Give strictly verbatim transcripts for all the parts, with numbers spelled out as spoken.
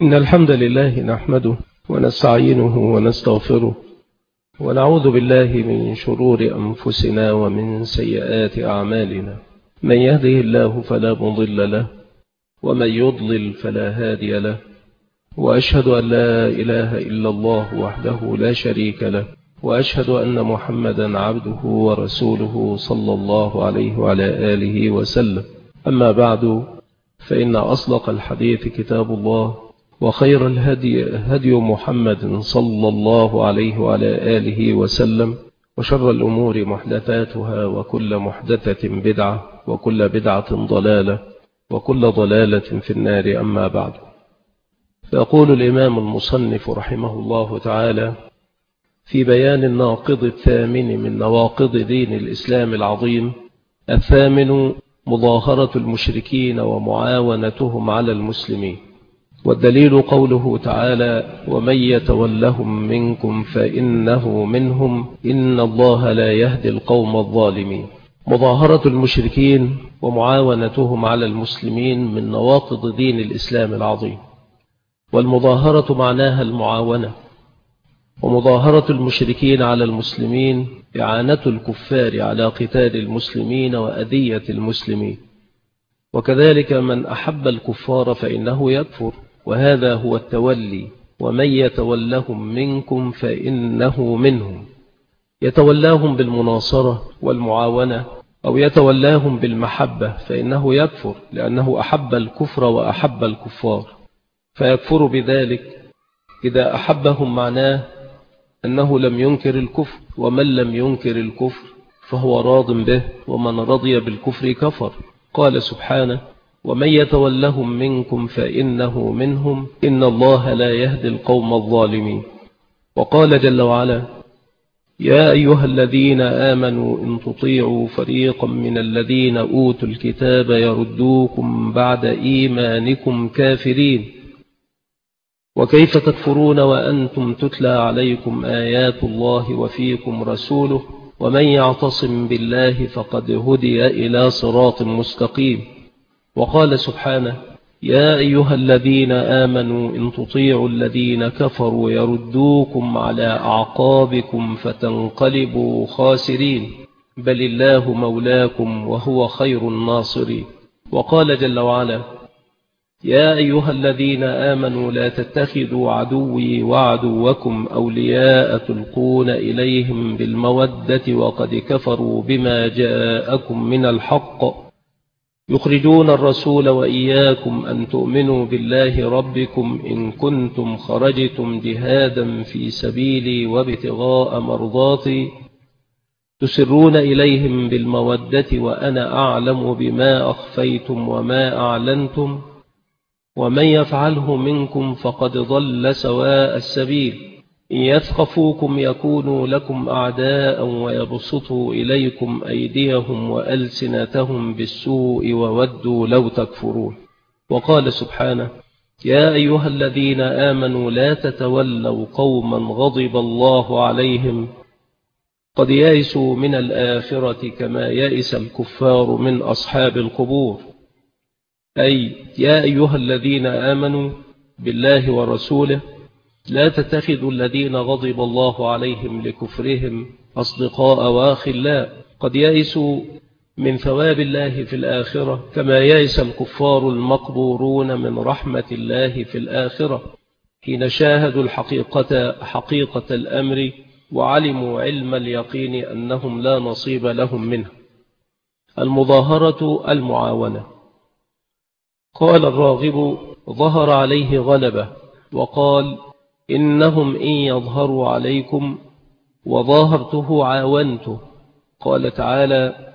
إن الحمد لله نحمده ونستعينه ونستغفره ونعوذ بالله من شرور أنفسنا ومن سيئات أعمالنا. من يهده الله فلا مضل له ومن يضلل فلا هادي له، وأشهد أن لا إله إلا الله وحده لا شريك له، وأشهد أن محمدا عبده ورسوله صلى الله عليه وعلى آله وسلم. أما بعد، فإن أصدق الحديث كتاب الله، وخير الهدي هدي محمد صلى الله عليه وعلى آله وسلم، وشر الأمور محدثاتها، وكل محدثة بدعة، وكل بدعة ضلالة، وكل ضلالة في النار. أما بعد، فيقول الإمام المصنف رحمه الله تعالى في بيان الناقض الثامن من نواقض دين الإسلام العظيم: الثامن مظاهرة المشركين ومعاونتهم على المسلمين. والدليل قوله تعالى: ومن يتولهم منكم فإنه منهم إن الله لا يهدي القوم الظالمين. مظاهرة المشركين ومعاونتهم على المسلمين من نواقض دين الإسلام العظيم. والمظاهرة معناها المعاونة، ومظاهرة المشركين على المسلمين إعانة الكفار على قتال المسلمين وأذية المسلمين. وكذلك من أحب الكفار فإنه يكفر، وهذا هو التولي: ومن يتولهم منكم فإنه منهم. يتولاهم بالمناصرة والمعاونة، أو يتولاهم بالمحبة، فإنه يكفر لأنه أحب الكفر وأحب الكفار، فيكفر بذلك. إذا أحبهم معناه أنه لم ينكر الكفر، ومن لم ينكر الكفر فهو راض به، ومن رضي بالكفر كفر. قال سبحانه: ومن يتولهم منكم فإنه منهم إن الله لا يهدي القوم الظالمين. وقال جل وعلا: يا أيها الذين آمنوا إن تطيعوا فريقا من الذين أوتوا الكتاب يردوكم بعد إيمانكم كافرين. وكيف تكفرون وأنتم تتلى عليكم آيات الله وفيكم رسوله ومن يعتصم بالله فقد هدي إلى صراط مستقيم. وقال سبحانه: يا أيها الذين آمنوا إن تطيعوا الذين كفروا يردوكم على أعقابكم فتنقلبوا خاسرين، بل الله مولاكم وهو خير الناصرين. وقال جل وعلا: يا أيها الذين آمنوا لا تتخذوا عدوي وعدوكم أولياء تلقون إليهم بالمودة وقد كفروا بما جاءكم من الحق يخرجون الرسول وإياكم أن تؤمنوا بالله ربكم إن كنتم خرجتم جهادا في سبيلي وابتغاء مرضاتي تسرون إليهم بالمودة وأنا أعلم بما أخفيتم وما أعلنتم ومن يفعله منكم فقد ضل سواء السبيل. إن يثقفوكم يكونوا لكم أعداء ويبسطوا إليكم أيديهم وألسنتهم بالسوء وودوا لو تكفرون. وقال سبحانه: يا أيها الذين آمنوا لا تتولوا قوما غضب الله عليهم قد يئسوا من الآخرة كما يئس الكفار من أصحاب القبور. أي يا أيها الذين آمنوا بالله ورسوله لا تتخذوا الذين غضب الله عليهم لكفرهم أصدقاء وأخلاء قد يئسوا من ثواب الله في الآخرة كما يئس الكفار المقبورون من رحمة الله في الآخرة، حين شاهدوا الحقيقة حقيقة الأمر وعلموا علم اليقين أنهم لا نصيب لهم منه. المظاهرة المعاونة. قال الراغب: ظهر عليه غلبة. وقال: إنهم إن يظهروا عليكم وظاهرته عاونته. قال تعالى: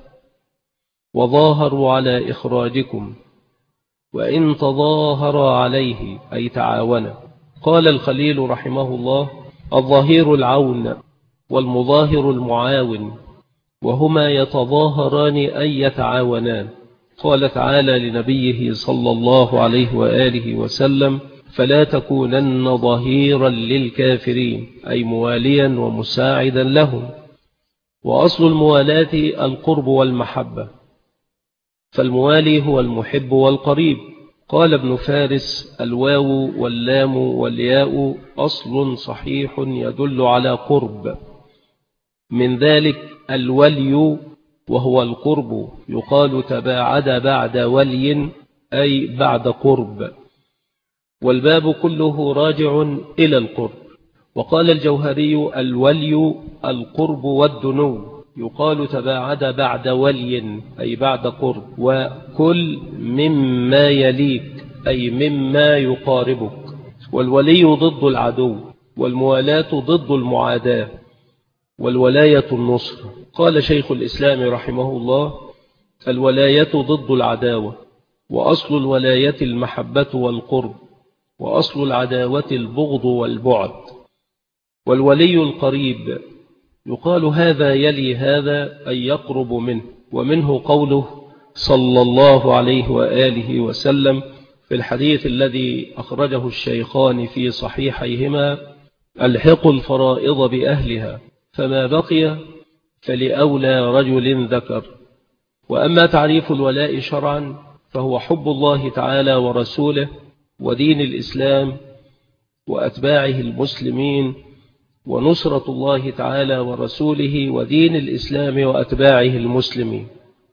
وظاهروا على إخراجكم. وإن تظاهر عليه أي تعاون. قال الخليل رحمه الله: الظهير العون والمظاهر المعاون، وهما يتظاهران أي يتعاونان. قال تعالى لنبيه صلى الله عليه وآله وسلم: فلا تكونن ظهيرا للكافرين، أي مواليا ومساعدا لهم. وأصل الموالاة القرب والمحبة، فالموالي هو المحب والقريب، قال ابن فارس: الواو واللام والياء أصل صحيح يدل على قرب، من ذلك الولي وهو القرب، يقال تباعد بعد ولي أي بعد قرب، والباب كله راجع إلى القرب. وقال الجوهري: الولي القرب والدنو، يقال تباعد بعد ولي أي بعد قرب، وكل مما يليك أي مما يقاربك. والولي ضد العدو، والموالاة ضد المعاداة، والولاية النصر. قال شيخ الإسلام رحمه الله: الولاية ضد العداوة، وأصل الولاية المحبة والقرب، وأصل العداوة البغض والبعد. والولي القريب يقال هذا يلي هذا أي يقرب منه، ومنه قوله صلى الله عليه وآله وسلم في الحديث الذي أخرجه الشيخان في صحيحيهما: الحقوا الفرائض بأهلها، فما بقي فلأولى رجل ذكر. وأما تعريف الولاء شرعا فهو حب الله تعالى ورسوله ودين الإسلام وأتباعه المسلمين، ونصرة الله تعالى ورسوله ودين الإسلام وأتباعه المسلمين.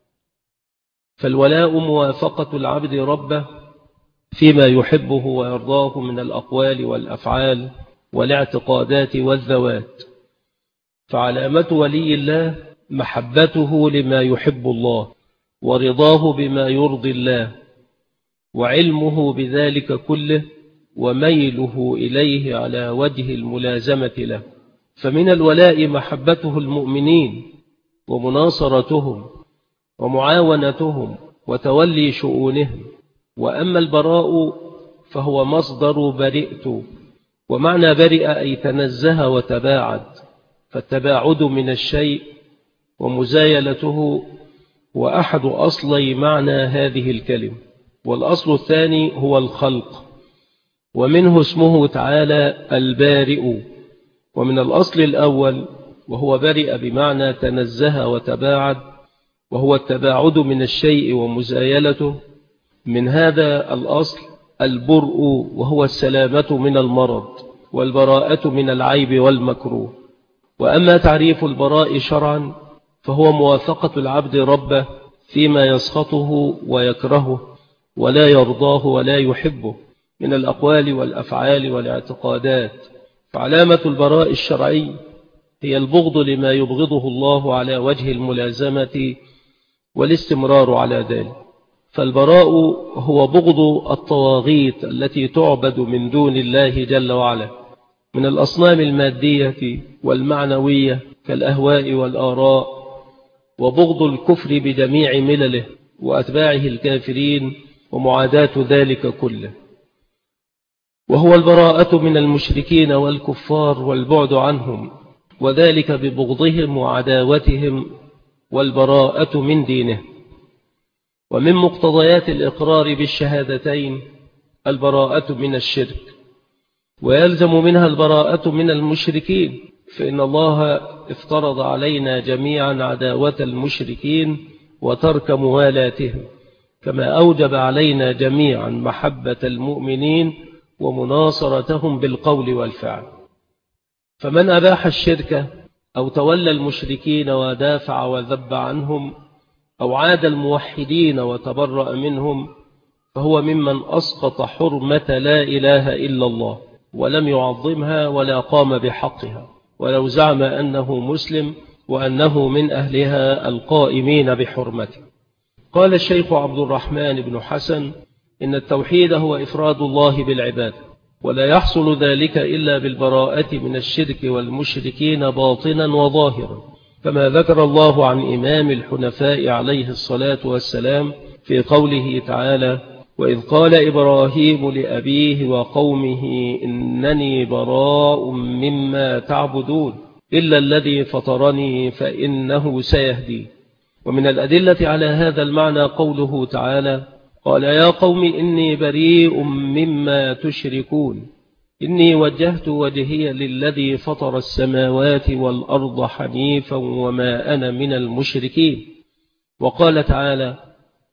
فالولاء موافقة العبد ربه فيما يحبه ويرضاه من الأقوال والأفعال والاعتقادات والذوات. فعلامة ولي الله محبته لما يحب الله، ورضاه بما يرضي الله، وعلمه بذلك كله، وميله إليه على وجه الملازمة له. فمن الولاء محبته المؤمنين ومناصرتهم ومعاونتهم وتولي شؤونهم. وأما البراء فهو مصدر برئت، ومعنى برئ أي تنزه وتباعد، فالتباعد من الشيء ومزايلته وأحد أصلي معنى هذه الكلمة. والأصل الثاني هو الخلق، ومنه اسمه تعالى البارئ. ومن الأصل الأول وهو برئ بمعنى تنزه وتباعد، وهو التباعد من الشيء ومزايلته. من هذا الأصل البرء، وهو السلامة من المرض، والبراءة من العيب والمكروه. وأما تعريف البراء شرعا فهو موافقة العبد ربه فيما يسخطه ويكرهه ولا يرضاه ولا يحبه من الأقوال والأفعال والاعتقادات. فعلامة البراء الشرعي هي البغض لما يبغضه الله على وجه الملازمة والاستمرار على ذلك. فالبراء هو بغض الطواغيت التي تعبد من دون الله جل وعلا من الأصنام المادية والمعنوية كالأهواء والآراء، وبغض الكفر بجميع ملله وأتباعه الكافرين ومعاداة ذلك كله. وهو البراءة من المشركين والكفار والبعد عنهم، وذلك ببغضهم وعداوتهم، والبراءة من دينه. ومن مقتضيات الإقرار بالشهادتين البراءة من الشرك، ويلزم منها البراءة من المشركين، فإن الله افترض علينا جميعا عداوة المشركين وترك موالاتهم، كما أوجب علينا جميعا محبة المؤمنين ومناصرتهم بالقول والفعل. فمن أباح الشرك أو تولى المشركين ودافع وذب عنهم أو عاد الموحدين وتبرأ منهم فهو ممن أسقط حرمة لا إله إلا الله ولم يعظمها ولا قام بحقها، ولو زعم أنه مسلم وأنه من أهلها القائمين بحرمته. قال الشيخ عبد الرحمن بن حسن: إن التوحيد هو إفراد الله بالعبادة، ولا يحصل ذلك إلا بالبراءة من الشرك والمشركين باطنا وظاهرا، كما ذكر الله عن إمام الحنفاء عليه الصلاة والسلام في قوله تعالى: وإذ قال إبراهيم لأبيه وقومه إنني براء مما تعبدون إلا الذي فطرني فإنه سيهدي. ومن الأدلة على هذا المعنى قوله تعالى: قال يا قوم إني بريء مما تشركون إني وجهت وجهي للذي فطر السماوات والأرض حنيفا وما أنا من المشركين. وقال تعالى: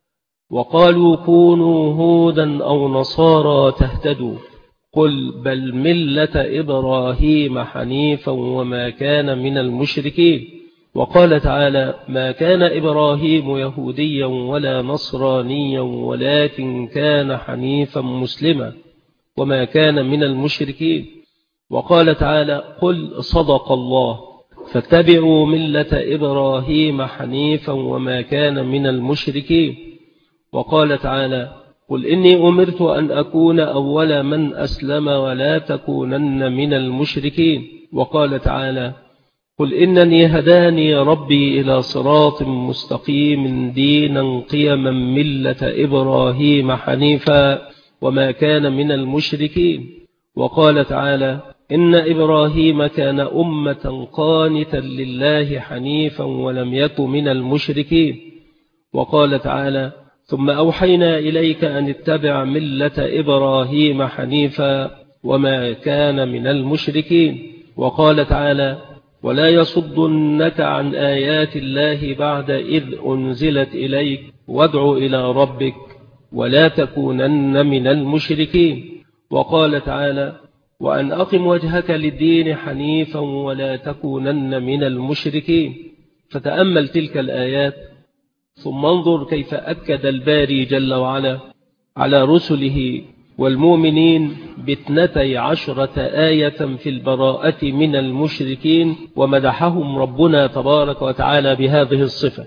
وقالوا كونوا هودا أو نصارى تهتدوا قل بل ملة إبراهيم حنيفا وما كان من المشركين. وقال تعالى ما كان إبراهيم يهوديا ولا نصرانيا ولكن كان حنيفا مسلما وما كان من المشركين. وقال تعالى قل صدق الله فاتبعوا ملة إبراهيم حنيفا وما كان من المشركين. وقال تعالى قل إني أمرت أن أكون أول من أسلم ولا تكونن من المشركين. وقال تعالى قل إنني هداني ربي إلى صراط مستقيم دينا قيما ملة إبراهيم حنيفا وما كان من المشركين. وقال تعالى إن إبراهيم كان أمة قانتا لله حنيفا ولم يك من المشركين. وقال تعالى ثم أوحينا إليك أن اتبع ملة إبراهيم حنيفا وما كان من المشركين. وقال تعالى ولا يصدنك عن آيات الله بعد إذ أنزلت إليك وادع إلى ربك ولا تكونن من المشركين. وقال تعالى وأن أقم وجهك للدين حنيفا ولا تكونن من المشركين. فتأمل تلك الآيات ثم انظر كيف أكد الباري جل وعلا على رسله والمؤمنين باثنتي عشرة آية في البراءة من المشركين ومدحهم ربنا تبارك وتعالى بهذه الصفة.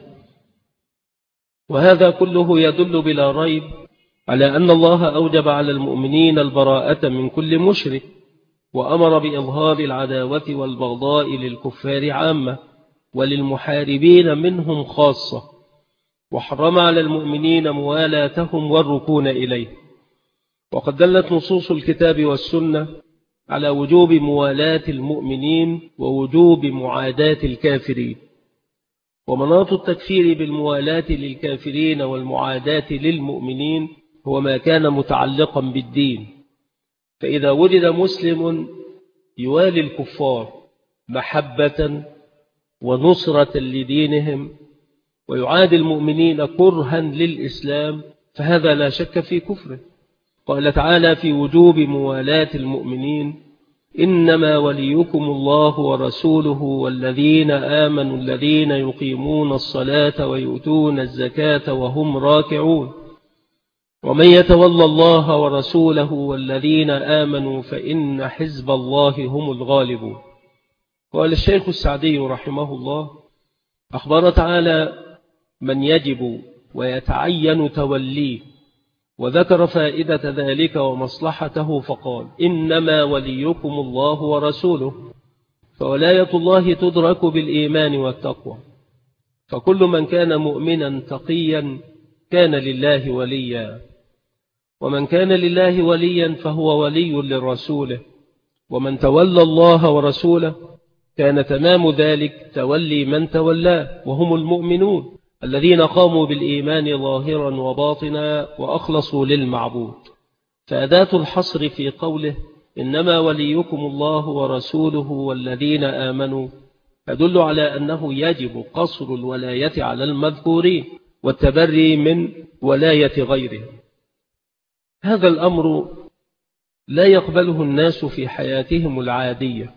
وهذا كله يدل بلا ريب على أن الله أوجب على المؤمنين البراءة من كل مشرك وأمر بإظهار العداوة والبغضاء للكفار عامة وللمحاربين منهم خاصة، وحرم على المؤمنين موالاتهم والركون إليه. وقد دلت نصوص الكتاب والسنة على وجوب موالاة المؤمنين ووجوب معاداة الكافرين. ومناط التكفير بالموالاة للكافرين والمعاداة للمؤمنين هو ما كان متعلقا بالدين، فإذا وجد مسلم يوالي الكفار محبة ونصرة لدينهم ويعادي المؤمنين كرها للإسلام فهذا لا شك في كفره. قال تعالى في وجوب موالاة المؤمنين إنما وليكم الله ورسوله والذين آمنوا الذين يقيمون الصلاة ويؤتون الزكاة وهم راكعون ومن يتولى الله ورسوله والذين آمنوا فإن حزب الله هم الغالبون. قال الشيخ السعدي رحمه الله أخبر تعالى من يجب ويتعين توليه وذكر فائدة ذلك ومصلحته فقال إنما وليكم الله ورسوله. فولاية الله تدرك بالإيمان والتقوى، فكل من كان مؤمنا تقيا كان لله وليا، ومن كان لله وليا فهو ولي للرسول، ومن تولى الله ورسوله كان تمام ذلك تولي من تولاه وهم المؤمنون الذين قاموا بالإيمان ظاهرا وباطنا وأخلصوا للمعبود. فأداة الحصر في قوله إنما وليكم الله ورسوله والذين آمنوا تدل على أنه يجب قصر الولاية على المذكورين والتبري من ولاية غيرهم. هذا الأمر لا يقبله الناس في حياتهم العادية،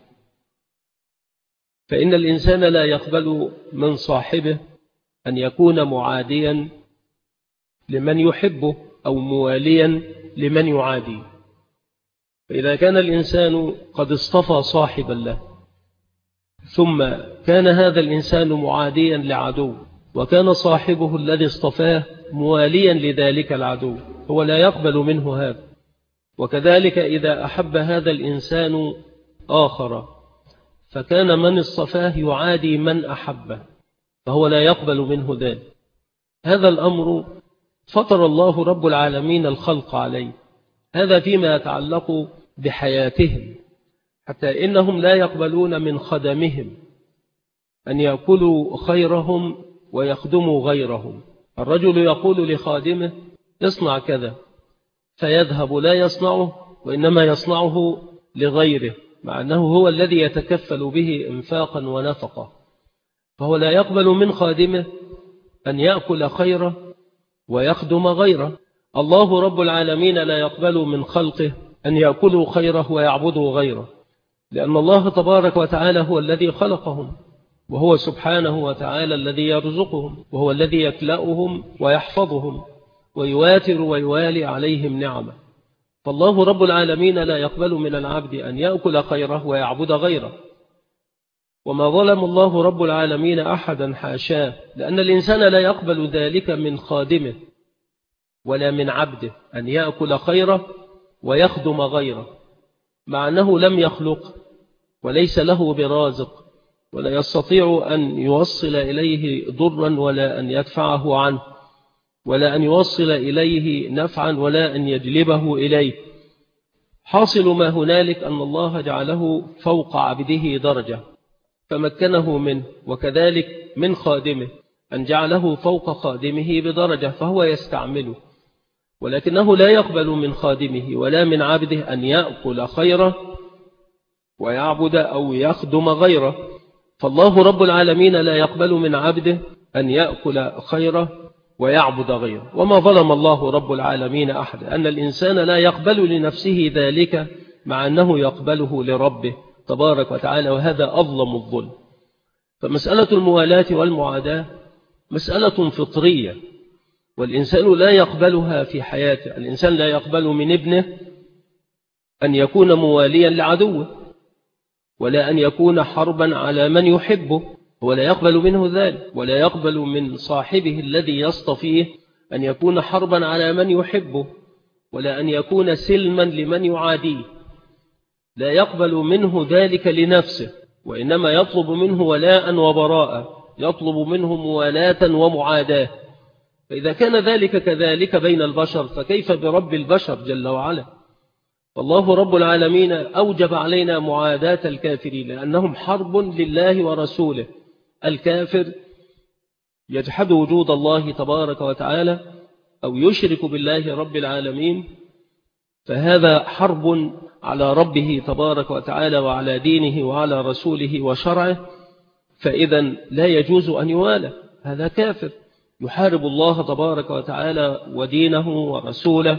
فإن الإنسان لا يقبل من صاحبه أن يكون معاديا لمن يحبه أو مواليا لمن يعاديه. فإذا كان الإنسان قد اصطفى صاحبا له ثم كان هذا الإنسان معاديا لعدو وكان صاحبه الذي اصطفاه مواليا لذلك العدو هو لا يقبل منه هذا. وكذلك إذا أحب هذا الإنسان آخر فكان من اصطفاه يعادي من أحبه فهو لا يقبل منه ذلك. هذا الأمر فطر الله رب العالمين الخلق عليه، هذا فيما يتعلق بحياتهم، حتى إنهم لا يقبلون من خدمهم أن يأكلوا خيرهم ويخدموا غيرهم. الرجل يقول لخادمه اصنع كذا فيذهب لا يصنعه وإنما يصنعه لغيره، مع أنه هو الذي يتكفل به إنفاقا ونفقا، فهو لا يقبل من خادمه أن يأكل خيره ويخدم غيره. الله رب العالمين لا يقبل من خلقه أن يأكلوا خيره ويعبدوا غيره، لأن الله تبارك وتعالى هو الذي خلقهم، وهو سبحانه وتعالى الذي يرزقهم، وهو الذي يكلأهم ويحفظهم ويواتر ويوالي عليهم نعمه. فالله رب العالمين لا يقبل من العبد أن يأكل خيره ويعبد غيره. وما ظلم الله رب العالمين أحدا، حاشاه، لأن الإنسان لا يقبل ذلك من خادمه ولا من عبده، أن يأكل خيره ويخدم غيره، مع أنه لم يخلق وليس له برازق، ولا يستطيع أن يوصل إليه ضرا ولا أن يدفعه عنه، ولا أن يوصل إليه نفعا ولا أن يجلبه إليه. حاصل ما هنالك أن الله جعله فوق عبده درجة فمكنه منه، وكذلك من خادمه أن جعله فوق خادمه بدرجة فهو يستعمله، ولكنه لا يقبل من خادمه ولا من عبده أن يأكل خيره ويعبد أو يخدم غيره. فالله رب العالمين لا يقبل من عبده أن يأكل خيره ويعبد غيره. وما ظلم الله رب العالمين أحد، أن الإنسان لا يقبل لنفسه ذلك مع أنه يقبله لربه تبارك وتعالى، وهذا أظلم الظلم. فمسألة الموالاة والمعاداة مسألة فطرية، والإنسان لا يقبلها في حياته. الإنسان لا يقبل من ابنه أن يكون مواليا لعدوه، ولا أن يكون حربا على من يحبه، ولا يقبل منه ذلك. ولا يقبل من صاحبه الذي يصطفيه أن يكون حربا على من يحبه، ولا أن يكون سلما لمن يعاديه. لا يقبل منه ذلك لنفسه، وإنما يطلب منه ولاء وبراء، يطلب منه موالاة ومعاداة. فإذا كان ذلك كذلك بين البشر فكيف برب البشر جل وعلا؟ فالله رب العالمين أوجب علينا معاداة الكافرين لأنهم حرب لله ورسوله. الكافر يجحد وجود الله تبارك وتعالى أو يشرك بالله رب العالمين، فهذا حرب على ربه تبارك وتعالى وعلى دينه وعلى رسوله وشرعه، فإذا لا يجوز أن يوالى. هذا كافر يحارب الله تبارك وتعالى ودينه ورسوله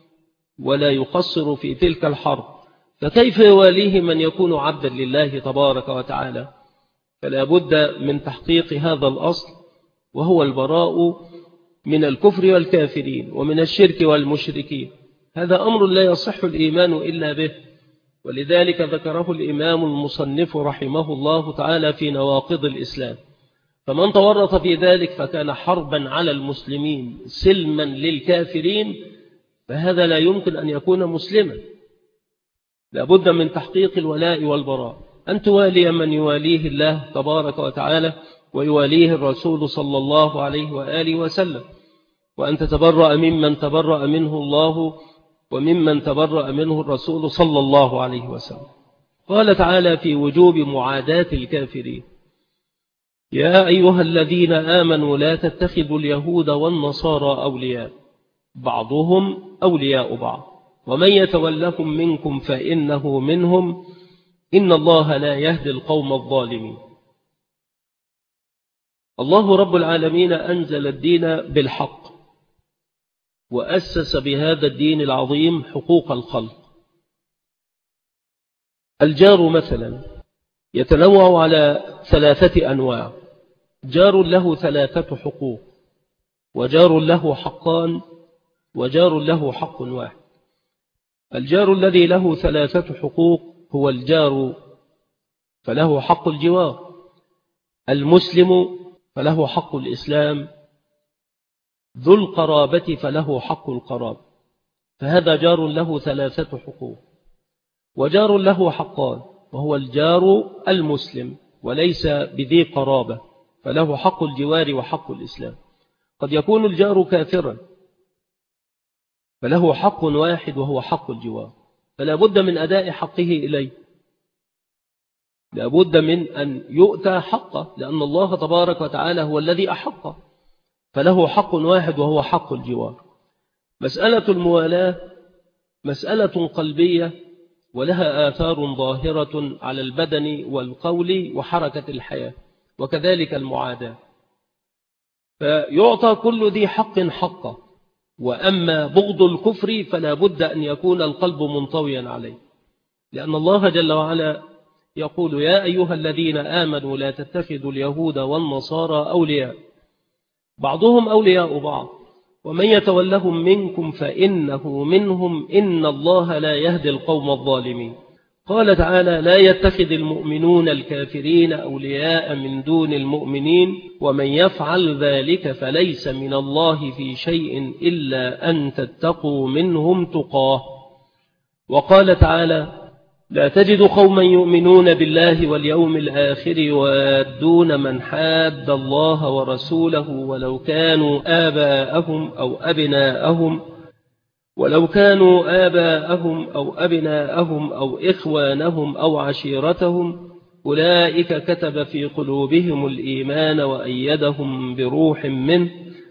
ولا يقصر في تلك الحرب، فكيف يواليه من يكون عبدا لله تبارك وتعالى؟ فلا بد من تحقيق هذا الأصل، وهو البراء من الكفر والكافرين ومن الشرك والمشركين. هذا أمر لا يصح الإيمان إلا به، ولذلك ذكره الإمام المصنف رحمه الله تعالى في نواقض الإسلام. فمن تورط في ذلك فكان حربا على المسلمين سلما للكافرين، فهذا لا يمكن أن يكون مسلما. لا بد من تحقيق الولاء والبراء، أن توالي من يواليه الله تبارك وتعالى ويواليه الرسول صلى الله عليه وآله وسلم، وأن تتبرأ ممن تبرأ منه الله وممن تبرأ منه الرسول صلى الله عليه وسلم. قال تعالى في وجوب معاداة الكافرين: يا أيها الذين آمنوا لا تتخذوا اليهود والنصارى أولياء بعضهم أولياء بعض ومن يتولهم منكم فإنه منهم إن الله لا يهدي القوم الظالمين. الله رب العالمين أنزل الدين بالحق، وأسس بهذا الدين العظيم حقوق الخلق. الجار مثلا يتنوع على ثلاثة أنواع: جار له ثلاثة حقوق، وجار له حقان، وجار له حق واحد. الجار الذي له ثلاثة حقوق هو الجار فله حق الجوار، المسلم فله حق الإسلام، ذو القرابة فله حق القرابة. فهذا جار له ثلاثة حقوق. وجار له حقان، وهو الجار المسلم وليس بذي قرابة، فله حق الجوار وحق الإسلام. قد يكون الجار كافرا فله حق واحد وهو حق الجوار، فلا بد من أداء حقه إليه، لا بد من أن يؤتى حقه، لأن الله تبارك وتعالى هو الذي أحقه، فله حق واحد وهو حق الجوار. مسألة الموالاة مسألة قلبية ولها آثار ظاهرة على البدن والقول وحركة الحياة، وكذلك المعاداة. فيعطى كل ذي حق حقه. وأما بغض الكفر فلا بد أن يكون القلب منطويا عليه، لأن الله جل وعلا يقول: يا أيها الذين آمنوا لا تتخذوا اليهود والنصارى أولياء بعضهم أولياء بعض ومن يتولهم منكم فإنه منهم إن الله لا يهدي القوم الظالمين. قال تعالى: لا يتخذ المؤمنون الكافرين أولياء من دون المؤمنين ومن يفعل ذلك فليس من الله في شيء إلا أن تتقوا منهم تقاه. وقال تعالى: لا تجد قوما يؤمنون بالله واليوم الآخر يوادون من حاد الله ورسوله ولو كانوا آباءهم أو أبناءهم ولو كانوا آباءهم أو أبناءهم أو إخوانهم أو عشيرتهم أولئك كتب في قلوبهم الإيمان وأيدهم بروح منه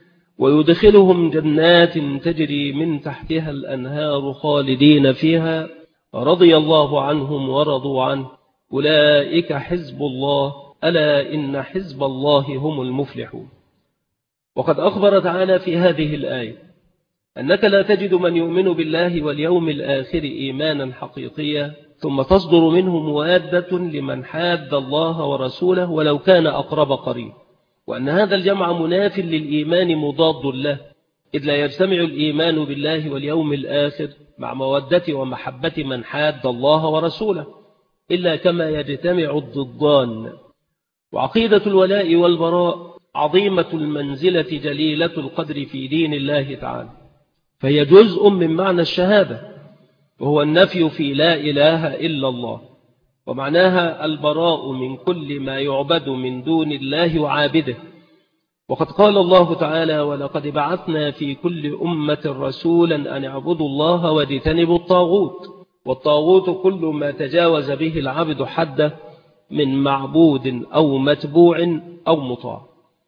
ويدخلهم جنات تجري من تحتها الأنهار خالدين فيها رضي الله عنهم ورضوا عنه أولئك حزب الله ألا إن حزب الله هم المفلحون. وقد أخبر تعالى في هذه الآية أنك لا تجد من يؤمن بالله واليوم الآخر إيمانا حقيقيا ثم تصدر منه موادة لمن حاد الله ورسوله ولو كان أقرب قريب، وأن هذا الجمع مناف للإيمان مضاد له، إذ لا يجتمع الإيمان بالله واليوم الآخر مع مودة ومحبة من حاد الله ورسوله إلا كما يجتمع الضدان. وعقيدة الولاء والبراء عظيمة المنزلة جليلة القدر في دين الله تعالى، فهي جزء من معنى الشهادة، وهو النفي في لا إله إلا الله، ومعناها البراء من كل ما يعبد من دون الله وعابده. وقد قال الله تعالى: ولقد بعثنا في كل أمة رسولا أن اعبدوا الله واجتنبوا الطاغوت، والطاغوت كل ما تجاوز به العبد حده من معبود أو متبوع أو مطاع.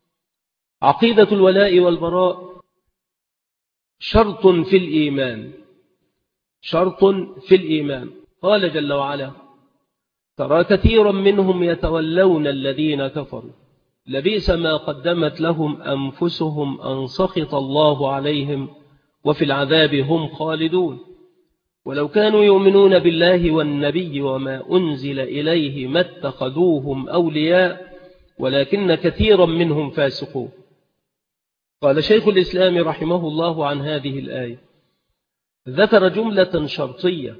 عقيدة الولاء والبراء شرط في الإيمان، شرط في الإيمان. قال جل وعلا: ترى كثيرا منهم يتولون الذين كفروا لبئس ما قدمت لهم أنفسهم أن سخط الله عليهم وفي العذاب هم خالدون ولو كانوا يؤمنون بالله والنبي وما أنزل إليه ما اتخذوهم أولياء ولكن كثيرا منهم فاسقون. قال شيخ الإسلام رحمه الله عن هذه الآية: ذكر جملة شرطية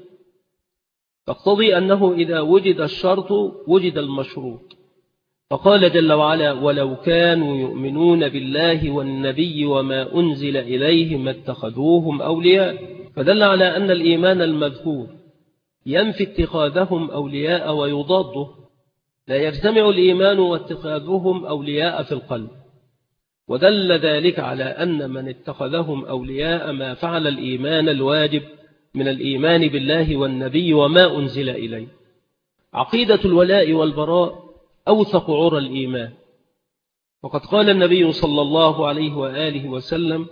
تقتضي أنه إذا وجد الشرط وجد المشروط، فقال جل وعلا: ولو كانوا يؤمنون بالله والنبي وما أنزل إليه ما اتخذوهم أولياء، فدل على أن الإيمان المذكور ينفي اتخاذهم أولياء ويضاده، لا يجتمع الإيمان واتخاذهم أولياء في القلب، ودل ذلك على أن من اتخذهم أولياء ما فعل الإيمان الواجب من الإيمان بالله والنبي وما أنزل إليه. عقيدة الولاء والبراء أوثق عرى الإيمان، وقد قال النبي صلى الله عليه وآله وسلم: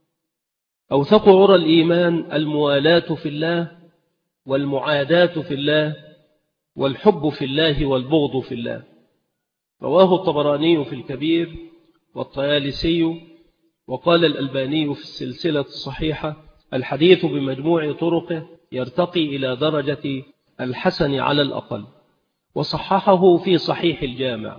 أوثق عرى الإيمان الموالاة في الله والمعاداة في الله والحب في الله والبغض في الله. رواه الطبراني في الكبير والطيالسي، وقال الألباني في السلسلة الصحيحة: الحديث بمجموع طرقه يرتقي إلى درجة الحسن على الأقل، وصححه في صحيح الجامع.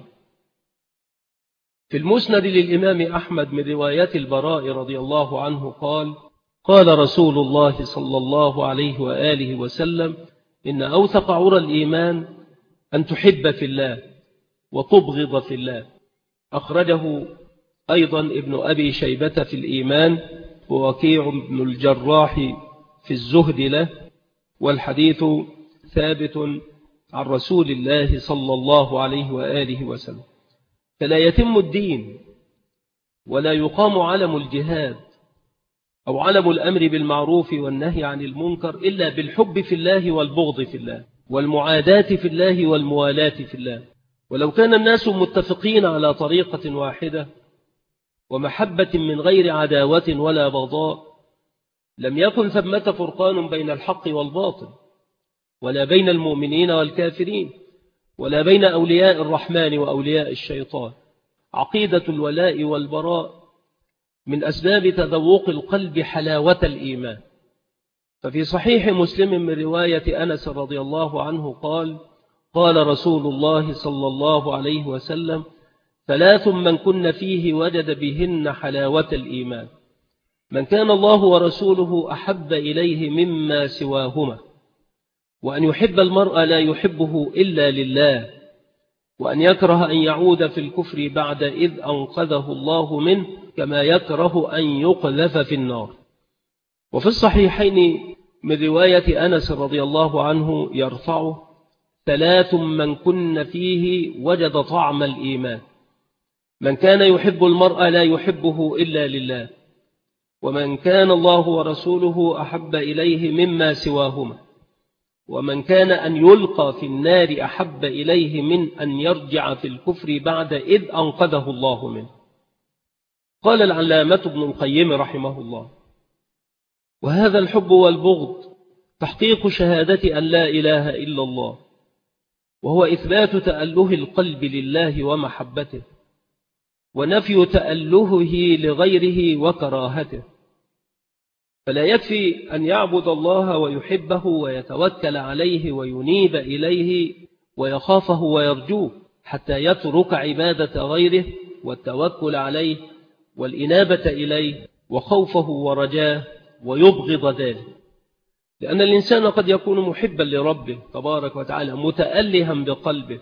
في المسند للإمام أحمد من رواية البراء رضي الله عنه قال: قال رسول الله صلى الله عليه وآله وسلم: إن أوثق عرى الإيمان أن تحب في الله وتبغض في الله. أخرجه أيضا ابن أبي شيبة في الإيمان، ووكيع بن الجراح في الزهد له، والحديث ثابت عن رسول الله صلى الله عليه وآله وسلم. فلا يتم الدين ولا يقام علم الجهاد أو علم الأمر بالمعروف والنهي عن المنكر إلا بالحب في الله والبغض في الله والمعاداة في الله والموالاة في الله. ولو كان الناس متفقين على طريقة واحدة ومحبة من غير عداوة ولا بغضاء لم يكن ثمة فرقان بين الحق والباطل، ولا بين المؤمنين والكافرين، ولا بين أولياء الرحمن وأولياء الشيطان. عقيدة الولاء والبراء من أسباب تذوق القلب حلاوة الإيمان. ففي صحيح مسلم من رواية أنس رضي الله عنه قال: قال رسول الله صلى الله عليه وسلم: ثلاث من كن فيه وجد بهن حلاوة الإيمان: من كان الله ورسوله أحب إليه مما سواهما، وأن يحب المرء لا يحبه إلا لله، وأن يكره أن يعود في الكفر بعد إذ أنقذه الله منه، كما يكره أن يقذف في النار. وفي الصحيحين من رواية أنس رضي الله عنه يرفعه: ثلاث من كن فيه وجد طعم الإيمان: من كان يحب المرء لا يحبه إلا لله، ومن كان الله ورسوله أحب إليه مما سواهما، ومن كان أن يلقى في النار أحب إليه من أن يرجع في الكفر بعد إذ أنقذه الله منه. قال العلامة ابن القيم رحمه الله: وهذا الحب والبغض تحقيق شهادة أن لا إله إلا الله، وهو إثبات تأله القلب لله ومحبته، ونفي تألهه لغيره وكراهته. فلا يكفي أن يعبد الله ويحبه ويتوكل عليه وينيب إليه ويخافه ويرجوه، حتى يترك عبادة غيره والتوكل عليه والإنابة إليه وخوفه ورجاه ويبغض ذلك. لأن الإنسان قد يكون محبا لربه تبارك وتعالى متألها بقلبه،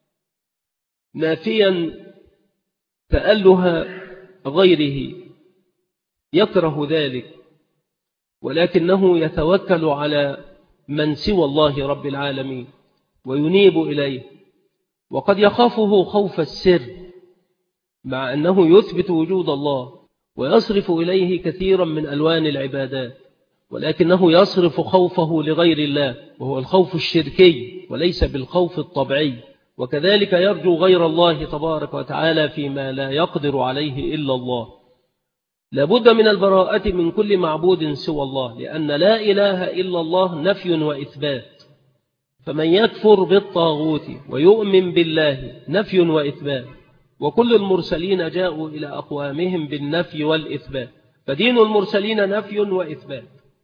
نافيا تأله غيره، يكره ذلك، ولكنه يتوكل على من سوى الله رب العالمين وينيب إليه، وقد يخافه خوف السر، مع أنه يثبت وجود الله ويصرف إليه كثيرا من ألوان العبادات، ولكنه يصرف خوفه لغير الله، وهو الخوف الشركي وليس بالخوف الطبيعي. وكذلك يرجو غير الله تبارك وتعالى فيما لا يقدر عليه إلا الله. لابد من البراءة من كل معبود سوى الله، لأن لا إله إلا الله نفي وإثبات. فمن يكفر بالطاغوت ويؤمن بالله نفي وإثبات. وكل المرسلين جاءوا إلى أقوامهم بالنفي والإثبات، فدين المرسلين نفي وإثبات،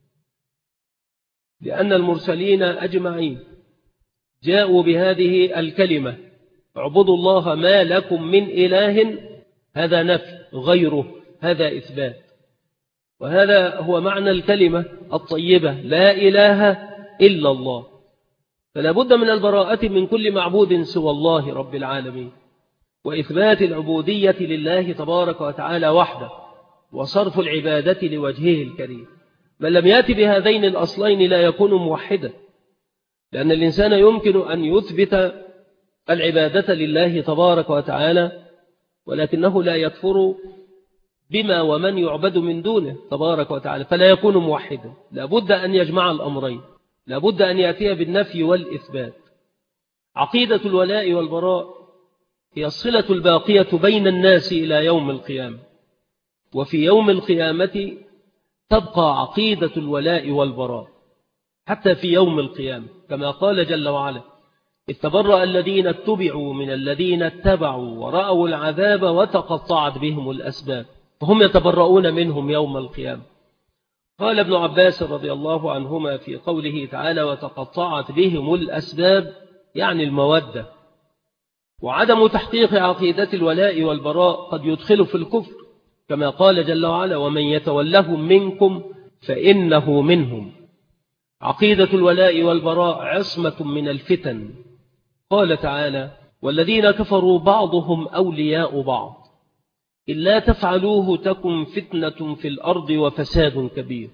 لأن المرسلين أجمعين جاءوا بهذه الكلمة: اعبدوا الله ما لكم من إله. هذا نفي، غيره هذا إثبات. وهذا هو معنى الكلمة الطيبة: لا إله إلا الله. فلا بد من البراءة من كل معبود سوى الله رب العالمين، وإثبات العبودية لله تبارك وتعالى وحده، وصرف العبادة لوجهه الكريم. من لم يأتي بهذين الأصلين لا يكون موحدا، لأن الإنسان يمكن أن يثبت العبادة لله تبارك وتعالى، ولكنه لا يكفر بما ومن يعبد من دونه تبارك وتعالى، فلا يكون موحدا. لابد أن يجمع الأمرين، لابد أن يأتي بالنفي والإثبات. عقيدة الولاء والبراء هي الصلة الباقية بين الناس إلى يوم القيامة، وفي يوم القيامة تبقى عقيدة الولاء والبراء حتى في يوم القيامة، كما قال جل وعلا: إذ تبرأ الذين اتبعوا من الذين اتبعوا ورأوا العذاب وتقطعت بهم الأسباب. فهم يتبرؤون منهم يوم القيامة. قال ابن عباس رضي الله عنهما في قوله تعالى: وتقطعت بهم الأسباب، يعني المودة. وعدم تحقيق عقيدة الولاء والبراء قد يدخل في الكفر، كما قال جل وعلا: ومن يتولهم منكم فإنه منهم. عقيدة الولاء والبراء عصمة من الفتن. قال تعالى: والذين كفروا بعضهم أولياء بعض إلا تفعلوه تكن فتنة في الأرض وفساد كبير.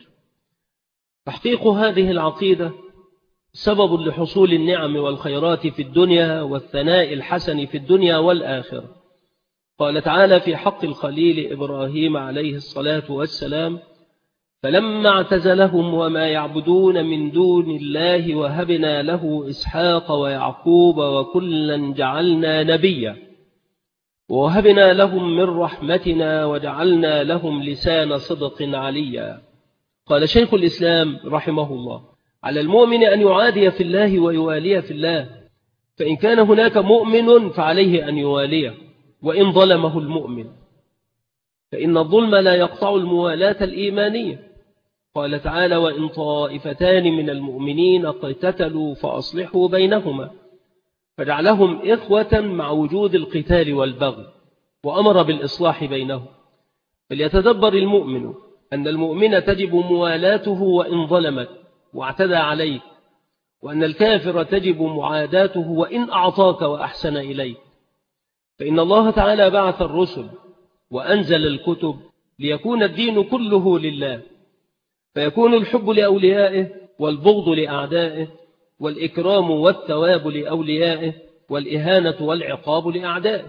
تحقيق هذه العقيدة سبب لحصول النعم والخيرات في الدنيا والثناء الحسن في الدنيا والآخرة. قال تعالى في حق الخليل إبراهيم عليه الصلاة والسلام: فلما اعتزلهم وما يعبدون من دون الله وهبنا له إسحاق ويعقوب وكلا جعلنا نبيا ووهبنا لهم من رحمتنا وجعلنا لهم لسان صدق عليا. قال شيخ الإسلام رحمه الله: على المؤمن أن يعادي في الله ويوالي في الله، فإن كان هناك مؤمن فعليه أن يواليه وإن ظلمه المؤمن، فإن الظلم لا يقطع الموالاة الإيمانية. قال تعالى: وإن طائفتان من المؤمنين اقتتلوا فأصلحوا بينهما، فجعلهم إخوة مع وجود القتال والبغي، وأمر بالإصلاح بينهم. فليتدبر المؤمن أن المؤمن تجب موالاته وإن ظلمك واعتدى عليك، وأن الكافر تجب معاداته وإن أعطاك وأحسن إليك. فإن الله تعالى بعث الرسل وأنزل الكتب ليكون الدين كله لله، فيكون الحب لأوليائه والبغض لأعدائه، والإكرام والثواب لأوليائه والإهانة والعقاب لأعدائه.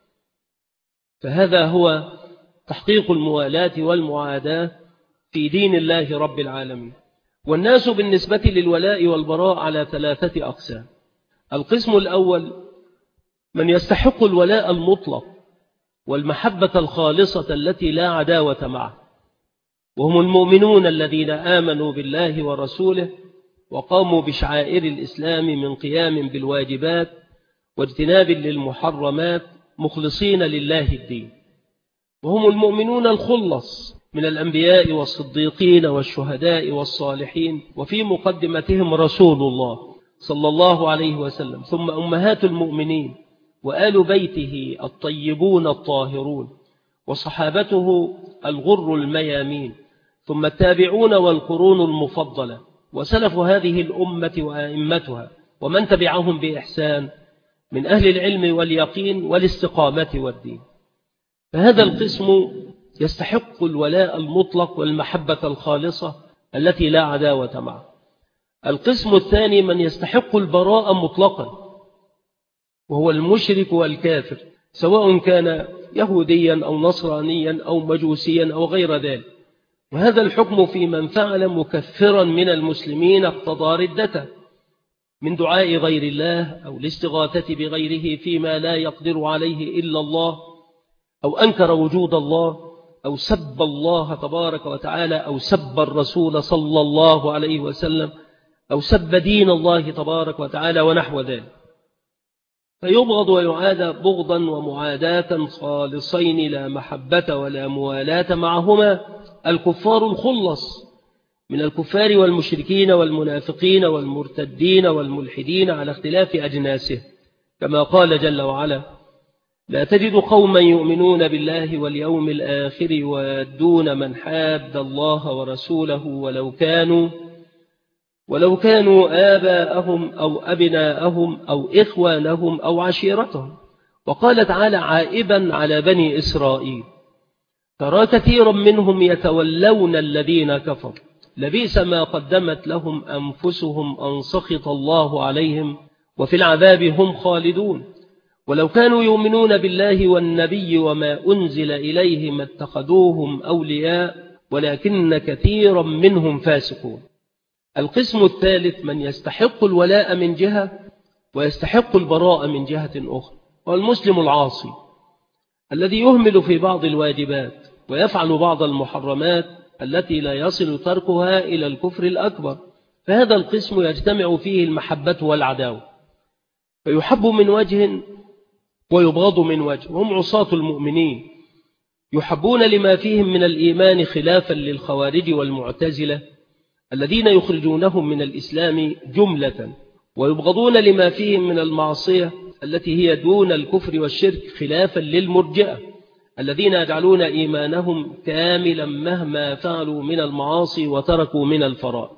فهذا هو تحقيق الموالاة والمعاداة في دين الله رب العالمين. والناس بالنسبة للولاء والبراء على ثلاثة أقسام. القسم الأول من يستحق الولاء المطلق والمحبة الخالصة التي لا عداوة معه، وهم المؤمنون الذين آمنوا بالله ورسوله وقاموا بشعائر الإسلام من قيام بالواجبات واجتناب للمحرمات مخلصين لله الدين. وهم المؤمنون الخلص من الأنبياء والصديقين والشهداء والصالحين، وفي مقدمتهم رسول الله صلى الله عليه وسلم، ثم أمهات المؤمنين وآل بيته الطيبون الطاهرون، وصحابته الغر الميامين، ثم التابعون والقرون المفضلة، وسلف هذه الأمة وآئمتها، ومن تبعهم بإحسان من أهل العلم واليقين والاستقامة والدين. فهذا القسم يستحق الولاء المطلق والمحبة الخالصة التي لا عداوة معه. القسم الثاني من يستحق البراء مطلقا، وهو المشرك والكافر، سواء كان يهوديا أو نصرانيا أو مجوسيا أو غير ذلك. وهذا الحكم في من فعل مكفرا من المسلمين اقتضى ردته من دعاء غير الله أو الاستغاثة بغيره فيما لا يقدر عليه إلا الله، أو أنكر وجود الله، أو سب الله تبارك وتعالى، أو سب الرسول صلى الله عليه وسلم، أو سب دين الله تبارك وتعالى ونحو ذلك. فيبغض ويعادى بغضا ومعاداة خالصين لا محبة ولا موالاة معهما الكفار الخلص من الكفار والمشركين والمنافقين والمرتدين والملحدين على اختلاف أجناسه، كما قال جل وعلا: لا تجد قوما يؤمنون بالله واليوم الآخر يوادون من حاد الله ورسوله ولو كانوا ولو كانوا آباءهم أو أبناءهم أو إخوانهم أو عشيرتهم. وقال تعالى عائبا على بني إسرائيل: ترى كثيرا منهم يتولون الذين كفروا لبئس ما قدمت لهم أنفسهم أن سخط الله عليهم وفي العذاب هم خالدون ولو كانوا يؤمنون بالله والنبي وما أنزل إليه ما اتخذوهم أولياء ولكن كثيرا منهم فاسقون. القسم الثالث من يستحق الولاء من جهة ويستحق البراء من جهة أخرى، والمسلم العاصي الذي يهمل في بعض الواجبات ويفعل بعض المحرمات التي لا يصل تركها إلى الكفر الأكبر. فهذا القسم يجتمع فيه المحبة والعداوة، فيحب من وجه ويبغض من وجه. هم عصاة المؤمنين يحبون لما فيهم من الإيمان خلافا للخوارج والمعتزلة الذين يخرجونهم من الإسلام جملة، ويبغضون لما فيهم من المعصية التي هي دون الكفر والشرك خلافا للمرجئة الذين يجعلون إيمانهم كاملا مهما فعلوا من المعاصي وتركوا من الفرائض.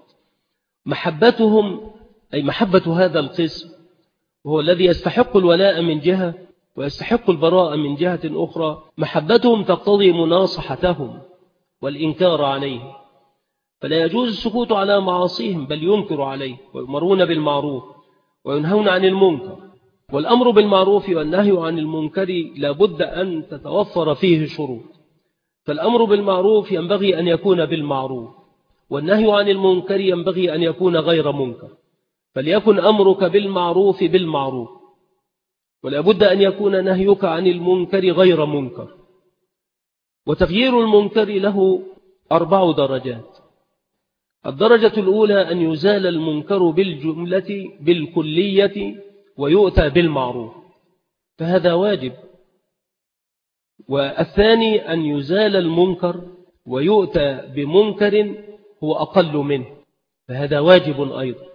محبتهم أي محبة هذا القسم وهو الذي يستحق الولاء من جهة ويستحق البراء من جهة أخرى، محبتهم تقتضي مناصحتهم والإنكار عليهم، فلا يجوز السكوت على معاصيهم بل ينكر عليه، ويؤمرون بالمعروف وينهون عن المنكر. والأمر بالمعروف والنهي عن المنكر لابد أن تتوفر فيه شروط. فالأمر بالمعروف ينبغي أن يكون بالمعروف، والنهي عن المنكر ينبغي أن يكون غير منكر. فليكن أمرك بالمعروف بالمعروف، ولا بد أن يكون نهيك عن المنكر غير منكر. وتغيير المنكر له أربع درجات. الدرجة الأولى أن يزال المنكر بالجملة بالكلية ويؤتى بالمعروف، فهذا واجب. والثاني أن يزال المنكر ويؤتى بمنكر هو أقل منه، فهذا واجب أيضا.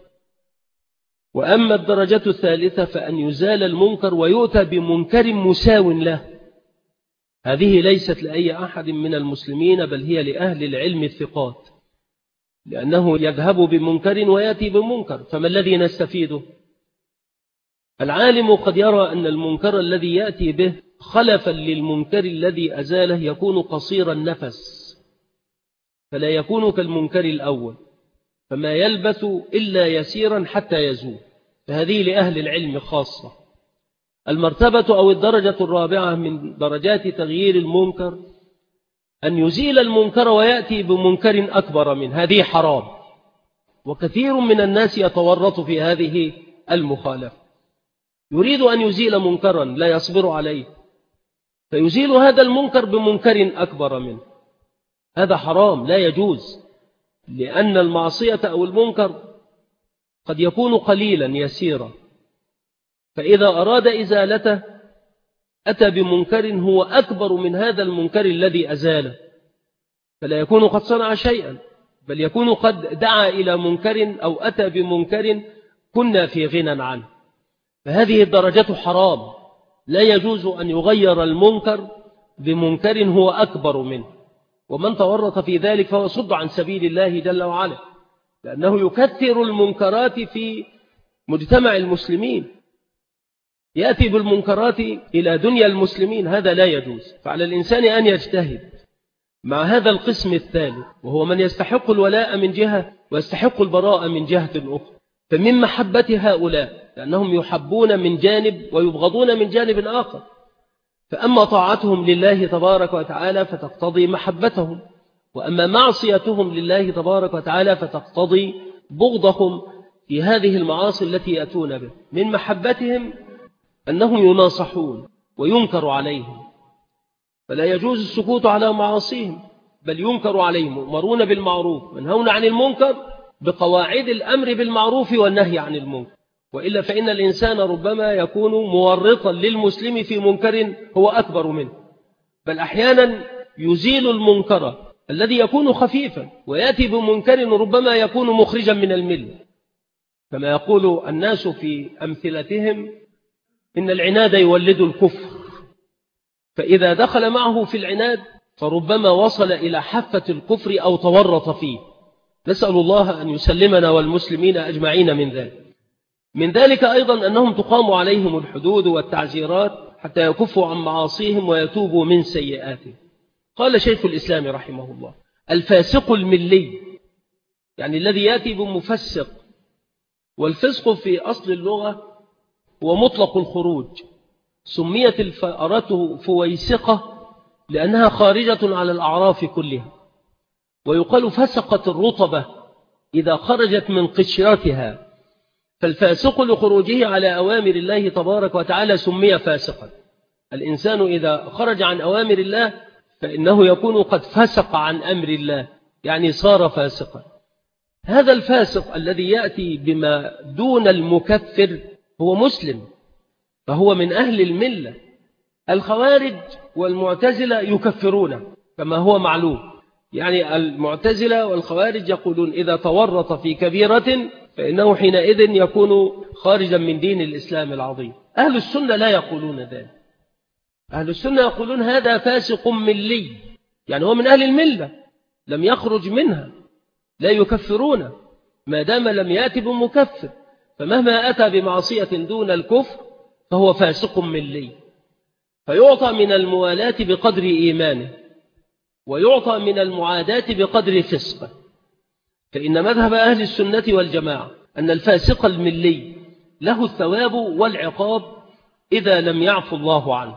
وأما الدرجة الثالثة فأن يزال المنكر ويؤتى بمنكر مساو له، هذه ليست لأي أحد من المسلمين بل هي لأهل العلم الثقات، لأنه يذهب بمنكر ويأتي بمنكر. فما الذي نستفيده؟ العالم قد يرى أن المنكر الذي يأتي به خلفا للمنكر الذي أزاله يكون قصير النفس، فلا يكون كالمنكر الأول، فما يلبث إلا يسيرا حتى يزول، فهذه لأهل العلم خاصة. المرتبة أو الدرجة الرابعة من درجات تغيير المنكر أن يزيل المنكر ويأتي بمنكر أكبر منه، هذه حرام، وكثير من الناس يتورط في هذه المخالفة، يريد أن يزيل منكرا لا يصبر عليه فيزيل هذا المنكر بمنكر أكبر منه، هذا حرام لا يجوز، لأن المعصية أو المنكر قد يكون قليلا يسيرا، فإذا أراد إزالته أتى بمنكر هو أكبر من هذا المنكر الذي أزاله، فلا يكون قد صنع شيئا بل يكون قد دعا إلى منكر أو أتى بمنكر كنا في غنى عنه، فهذه الدرجة حرام، لا يجوز أن يغير المنكر بمنكر هو أكبر منه، ومن تورط في ذلك فهو صد عن سبيل الله جل وعلا، لأنه يكثر المنكرات في مجتمع المسلمين، يأتي بالمنكرات إلى دنيا المسلمين، هذا لا يجوز. فعلى الإنسان أن يجتهد مع هذا القسم الثالث، وهو من يستحق الولاء من جهة ويستحق البراءة من جهة أخرى، فمن محبة هؤلاء لأنهم يحبون من جانب ويبغضون من جانب آخر، فأما طاعتهم لله تبارك وتعالى فتقتضي محبتهم، وأما معصيتهم لله تبارك وتعالى فتقتضي بغضهم في هذه المعاصي التي يأتون به. من محبتهم أنهم يناصحون وينكر عليهم، فلا يجوز السكوت على معاصيهم بل ينكر عليهم، يؤمرون بالمعروف وينهون عن المنكر بقواعد الأمر بالمعروف والنهي عن المنكر، وإلا فإن الإنسان ربما يكون مورطا للمسلم في منكر هو أكبر منه، بل أحيانا يزيل المنكر الذي يكون خفيفا ويأتي بمنكر ربما يكون مخرجا من الملة، كما يقول الناس في أمثلتهم إن العناد يولد الكفر، فإذا دخل معه في العناد فربما وصل إلى حافة الكفر أو تورط فيه، نسأل الله أن يسلمنا والمسلمين أجمعين من ذلك. من ذلك أيضا أنهم تقام عليهم الحدود والتعزيرات حتى يكفوا عن معاصيهم ويتوبوا من سيئاتهم. قال شيخ الإسلام رحمه الله: الفاسق الملي، يعني الذي يأتي بمفسق، والفسق في أصل اللغة هو مطلق الخروج، سميت الفأرة فويسقة لأنها خارجة على الأعراف كلها، ويقال فسقت الرطبة إذا خرجت من قشرتها، فالفاسق لخروجه على أوامر الله تبارك وتعالى سمي فاسقا. الإنسان إذا خرج عن أوامر الله فإنه يكون قد فسق عن أمر الله، يعني صار فاسقا. هذا الفاسق الذي يأتي بما دون المكفر هو مسلم، فهو من أهل الملة. الخوارج والمعتزلة يكفرون كما هو معلوم، يعني المعتزلة والخوارج يقولون إذا تورط في كبيرة فإنه حينئذ يكون خارجا من دين الإسلام العظيم. أهل السنة لا يقولون ذلك، أهل السنة يقولون هذا فاسق ملي، يعني هو من أهل الملة لم يخرج منها، لا يكفرون ما دام لم يأتي بمكفر، فمهما أتى بمعصية دون الكفر فهو فاسق ملي، فيعطى من الموالاة بقدر إيمانه ويعطى من المعاداة بقدر فسقه. فإن مذهب أهل السنة والجماعة أن الفاسق الملي له الثواب والعقاب إذا لم يعفو الله عنه.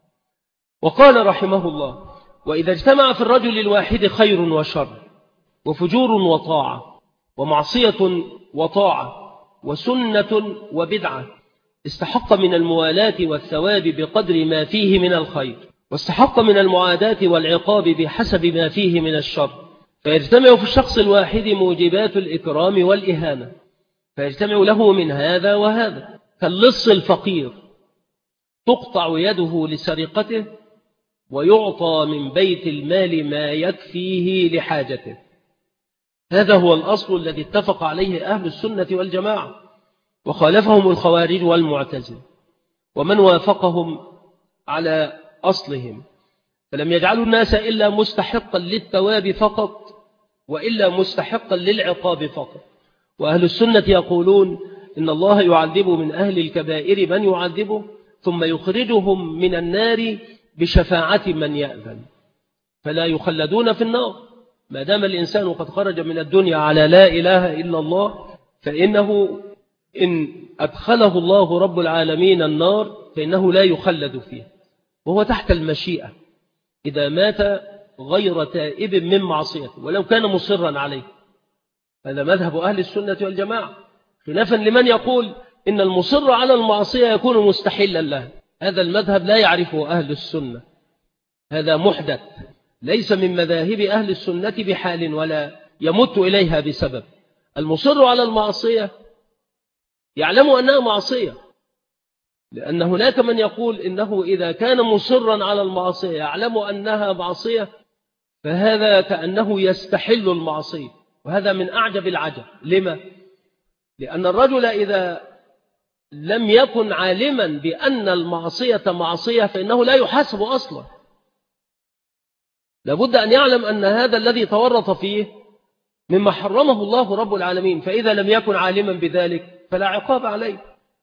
وقال رحمه الله: وإذا اجتمع في الرجل الواحد خير وشر وفجور وطاعة ومعصية وطاعة وسنة وبدعة استحق من الموالاة والثواب بقدر ما فيه من الخير، واستحق من المعاداة والعقاب بحسب ما فيه من الشر، فيجتمع في الشخص الواحد موجبات الإكرام والإهانة، فيجتمع له من هذا وهذا، كاللص الفقير تقطع يده لسرقته ويعطى من بيت المال ما يكفيه لحاجته. هذا هو الأصل الذي اتفق عليه أهل السنة والجماعة، وخالفهم الخوارج والمعتزلة ومن وافقهم على أصلهم، فلم يجعلوا الناس إلا مستحقا للثواب فقط وإلا مستحقا للعقاب فقط. وأهل السنة يقولون إن الله يعذب من أهل الكبائر من يعذبه ثم يخرجهم من النار بشفاعة من يأذن، فلا يخلدون في النار. ما دام الإنسان قد خرج من الدنيا على لا إله إلا الله، فإنه إن أدخله الله رب العالمين النار فإنه لا يخلد فيه، وهو تحت المشيئة إذا مات غير تائب من معصيته ولو كان مصرا عليه. هذا مذهب أهل السنة والجماعة، خلافا لمن يقول إن المصر على المعصية يكون مستحلا له. هذا المذهب لا يعرفه أهل السنة، هذا محدث ليس من مذاهب أهل السنة بحال ولا يمت إليها بسبب. المصر على المعصية يعلم أنها معصية، لأن هناك من يقول إنه إذا كان مصرا على المعصية يعلم أنها معصية فهذا كأنه يستحل المعصية، وهذا من أعجب العجب. لما؟ لأن الرجل إذا لم يكن عالما بأن المعصية معصية فإنه لا يحاسب أصلا، لابد أن يعلم أن هذا الذي تورط فيه مما حرمه الله رب العالمين، فإذا لم يكن عالما بذلك فلا عقاب عليه.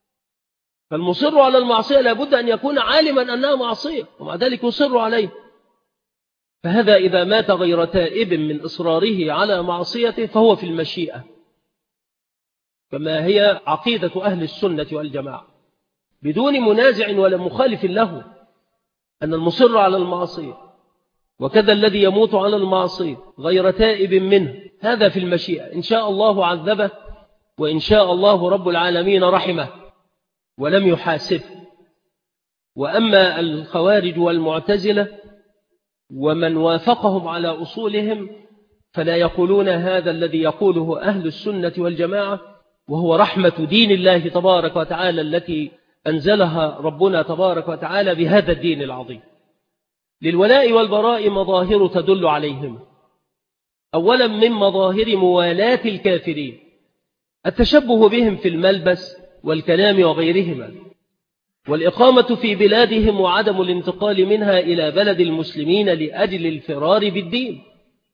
فالمصر على المعصية لابد أن يكون عالما أنها معصية ومع ذلك يصر عليه، فهذا إذا مات غير تائب من إصراره على معصيته فهو في المشيئة، كما هي عقيدة أهل السنة والجماعة بدون منازع ولا مخالف له، أن المصر على المعصية وكذا الذي يموت على المعصية غير تائب منه هذا في المشيئة، إن شاء الله عذبه وإن شاء الله رب العالمين رحمه ولم يحاسبه. وأما الخوارج والمعتزلة ومن وافقهم على أصولهم فلا يقولون هذا الذي يقوله أهل السنة والجماعة، وهو رحمة دين الله تبارك وتعالى التي أنزلها ربنا تبارك وتعالى بهذا الدين العظيم. للولاء والبراء مظاهر تدل عليهم. أولا من مظاهر موالاة الكافرين التشبه بهم في الملبس والكلام وغيرهما، والإقامة في بلادهم وعدم الانتقال منها إلى بلد المسلمين لأجل الفرار بالدين.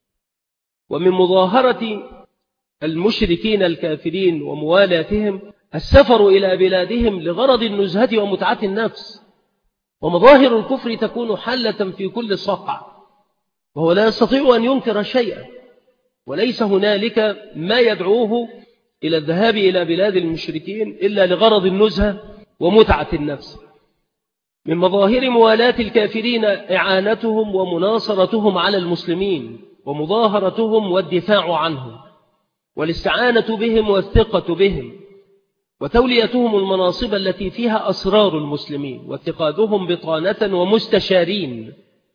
ومن مظاهرة المشركين الكافرين وموالاتهم السفر إلى بلادهم لغرض النزهة ومتعة النفس. ومظاهر الكفر تكون حلة في كل صقع، وهو لا يستطيع أن ينكر شيئا، وليس هنالك ما يدعوه إلى الذهاب إلى بلاد المشركين إلا لغرض النزهة ومتعة النفس. من مظاهر موالاة الكافرين إعانتهم ومناصرتهم على المسلمين ومظاهرتهم والدفاع عنهم والاستعانة بهم والثقة بهم وتوليتهم المناصب التي فيها أسرار المسلمين واتخاذهم بطانة ومستشارين،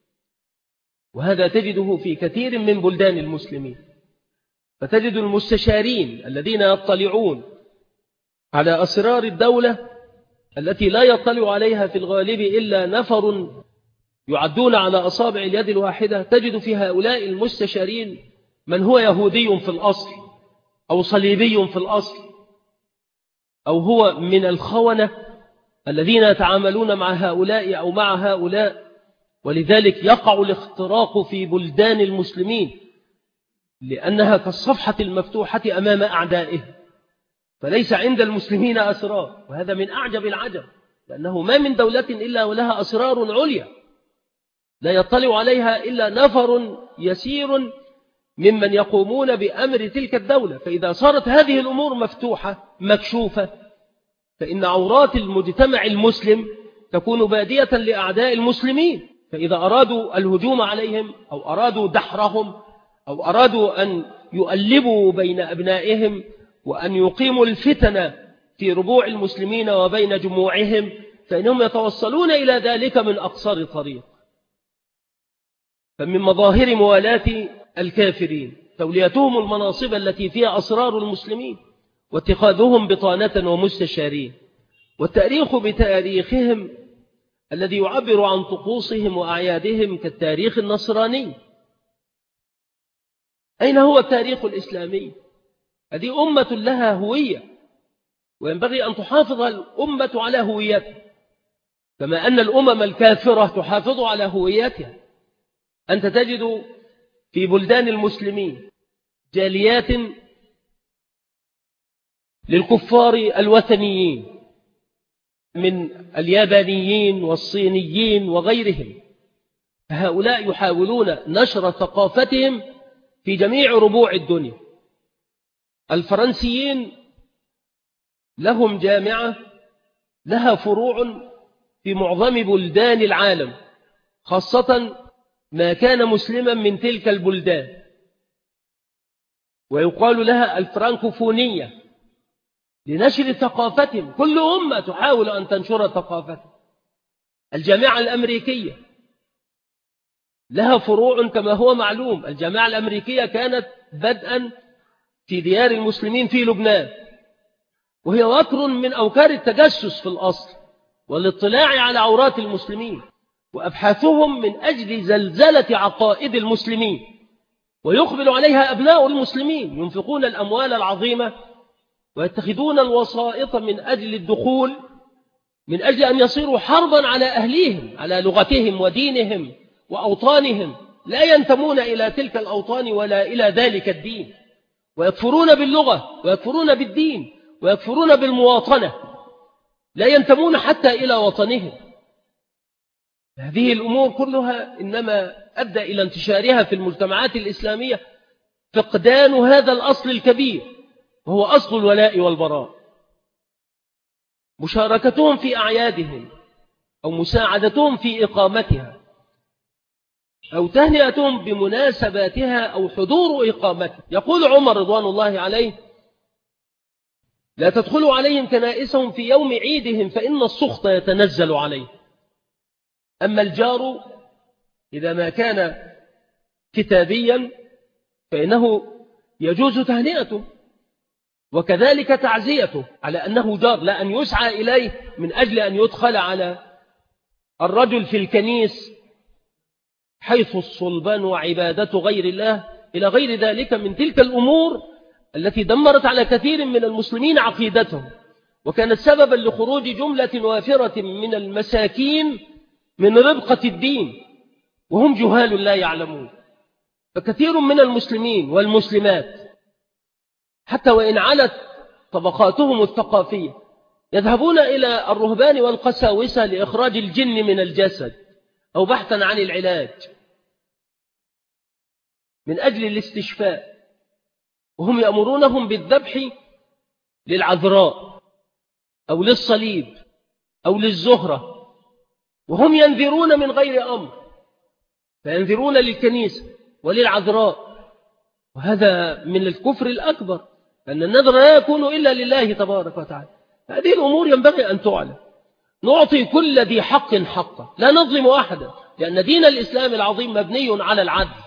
وهذا تجده في كثير من بلدان المسلمين. فتجد المستشارين الذين يطلعون على أسرار الدولة التي لا يطلع عليها في الغالب إلا نفر يعدون على أصابع اليد الواحدة، تجد في هؤلاء المستشارين من هو يهودي في الأصل أو صليبي في الأصل، أو هو من الخونة الذين يتعاملون مع هؤلاء أو مع هؤلاء. ولذلك يقع الاختراق في بلدان المسلمين لأنها كالصفحة المفتوحة أمام أعدائه، فليس عند المسلمين أسرار، وهذا من أعجب العجب، لأنه ما من دولة إلا ولها أسرار عليا لا يطلع عليها إلا نفر يسير ممن يقومون بأمر تلك الدولة. فإذا صارت هذه الأمور مفتوحة مكشوفة فإن عورات المجتمع المسلم تكون بادية لأعداء المسلمين، فإذا أرادوا الهجوم عليهم أو أرادوا دحرهم أو أرادوا أن يؤلبوا بين أبنائهم وأن يقيموا الفتن في ربوع المسلمين وبين جموعهم فإنهم يتوصلون إلى ذلك من أقصر طريق. فمن مظاهر موالاة الكافرين توليتهم المناصب التي فيها أسرار المسلمين واتخاذهم بطانة ومستشارين. والتاريخ بتاريخهم الذي يعبر عن طقوسهم وأعيادهم كالتاريخ النصراني. أين هو التاريخ الإسلامي؟ هذه أمة لها هوية، وينبغي أن تحافظ الأمة على هويتها، كما أن الأمم الكافرة تحافظ على هويتها. أنت تجد في بلدان المسلمين جاليات للكفار الوثنيين من اليابانيين والصينيين وغيرهم، هؤلاء يحاولون نشر ثقافتهم في جميع ربوع الدنيا. الفرنسيين لهم جامعة لها فروع في معظم بلدان العالم، خاصة ما كان مسلما من تلك البلدان، ويقال لها الفرانكوفونية لنشر ثقافتهم. كل أمة تحاول أن تنشر ثقافتها. الجامعة الأمريكية لها فروع كما هو معلوم. الجامعة الأمريكية كانت بدءا في ديار المسلمين في لبنان، وهي وكر من أوكار التجسس في الأصل والاطلاع على عورات المسلمين، وأبحاثهم من أجل زلزلة عقائد المسلمين، ويقبل عليها أبناء المسلمين ينفقون الأموال العظيمة ويتخذون الوسائط من أجل الدخول، من أجل أن يصيروا حربا على أهليهم، على لغتهم ودينهم وأوطانهم. لا ينتمون إلى تلك الأوطان ولا إلى ذلك الدين، ويكفرون باللغة ويكفرون بالدين ويكفرون بالمواطنة، لا ينتمون حتى إلى وطنهم. هذه الأمور كلها إنما أدى إلى انتشارها في المجتمعات الإسلامية فقدان هذا الأصل الكبير، وهو أصل الولاء والبراء. مشاركتهم في أعيادهم أو مساعدتهم في إقامتها أو تهنئتهم بمناسباتها أو حضور إقامتها. يقول عمر رضوان الله عليه: لا تدخلوا عليهم كنائسهم في يوم عيدهم فإن السخط يتنزل عليه. أما الجار إذا ما كان كتابيا فإنه يجوز تهنئته، وكذلك تعزيته على أنه جار، لا أن يسعى إليه من أجل أن يدخل على الرجل في الكنيس حيث الصلبان وعبادة غير الله إلى غير ذلك من تلك الأمور التي دمرت على كثير من المسلمين عقيدتهم، وكانت سببا لخروج جملة وافرة من المساكين من ربقة الدين وهم جهال لا يعلمون. فكثير من المسلمين والمسلمات حتى وإن علت طبقاتهم الثقافية يذهبون إلى الرهبان والقساوسة لإخراج الجن من الجسد أو بحثا عن العلاج من أجل الاستشفاء، وهم يأمرونهم بالذبح للعذراء أو للصليب أو للزهرة، وهم ينذرون من غير أمر، فينذرون للكنيسة وللعذراء، وهذا من الكفر الأكبر، أن النذر لا يكون إلا لله تبارك وتعالى. هذه الأمور ينبغي أن تعلم. نعطي كل ذي حق حقه، لا نظلم أحدا، لأن دين الإسلام العظيم مبني على العدل،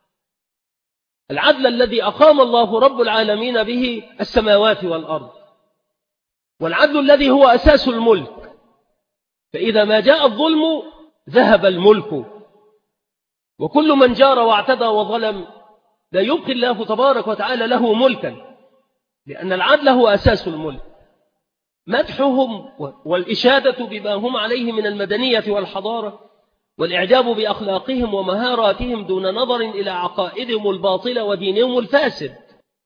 العدل الذي أقام الله رب العالمين به السماوات والأرض، والعدل الذي هو أساس الملك. فإذا ما جاء الظلم ذهب الملك، وكل من جار واعتدى وظلم لا يبقي الله تبارك وتعالى له ملكا، لأن العدل هو أساس الملك. مدحهم والإشادة بما هم عليه من المدنية والحضارة والإعجاب بأخلاقهم ومهاراتهم دون نظر إلى عقائدهم الباطلة ودينهم الفاسد.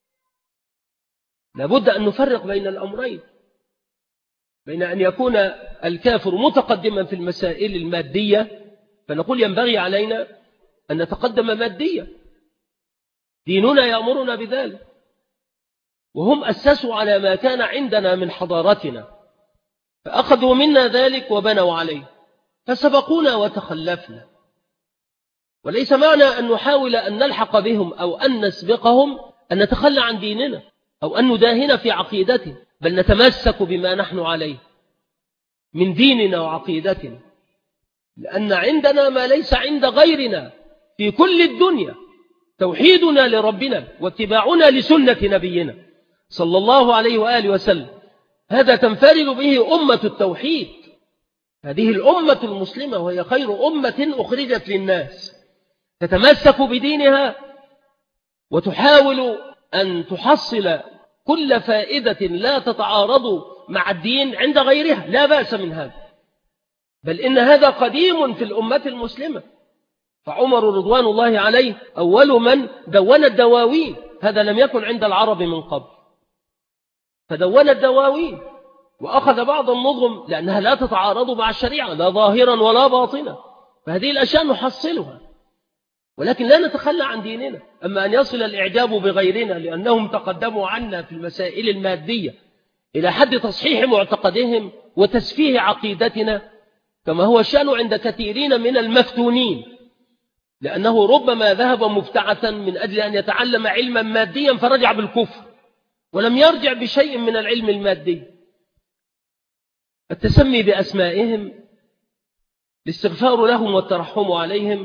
لابد أن نفرق بين الأمرين، بين أن يكون الكافر متقدما في المسائل المادية فنقول ينبغي علينا أن نتقدم ماديا، ديننا يأمرنا بذلك، وهم أسسوا على ما كان عندنا من حضارتنا فأخذوا منا ذلك وبنوا عليه فسبقونا وتخلفنا. وليس معنى أن نحاول أن نلحق بهم أو أن نسبقهم أن نتخلى عن ديننا أو أن نداهن في عقيدته، بل نتمسك بما نحن عليه من ديننا وعقيدتنا، لأن عندنا ما ليس عند غيرنا في كل الدنيا، توحيدنا لربنا واتباعنا لسنة نبينا صلى الله عليه وآله وسلم. هذا تنفرد به أمة التوحيد، هذه الأمة المسلمة وهي خير أمة أخرجت للناس تتمسك بدينها وتحاول أن تحصل كل فائدة لا تتعارض مع الدين عند غيرها، لا بأس من هذا، بل إن هذا قديم في الأمة المسلمة. فعمر رضوان الله عليه أول من دون الدواوين، هذا لم يكن عند العرب من قبل، فدون الدواوين وأخذ بعض النظم لأنها لا تتعارض مع الشريعة لا ظاهرا ولا باطنا، فهذه الأشياء نحصلها، ولكن لا نتخلى عن ديننا. أما أن يصل الإعجاب بغيرنا لأنهم تقدموا عنا في المسائل المادية إلى حد تصحيح معتقدهم وتسفيه عقيدتنا، كما هو الشأن عند كثيرين من المفتونين، لأنه ربما ذهب مبتعثا من أجل أن يتعلم علما ماديا فرجع بالكفر ولم يرجع بشيء من العلم المادي. التسمي بأسمائهم، الاستغفار لهم والترحم عليهم،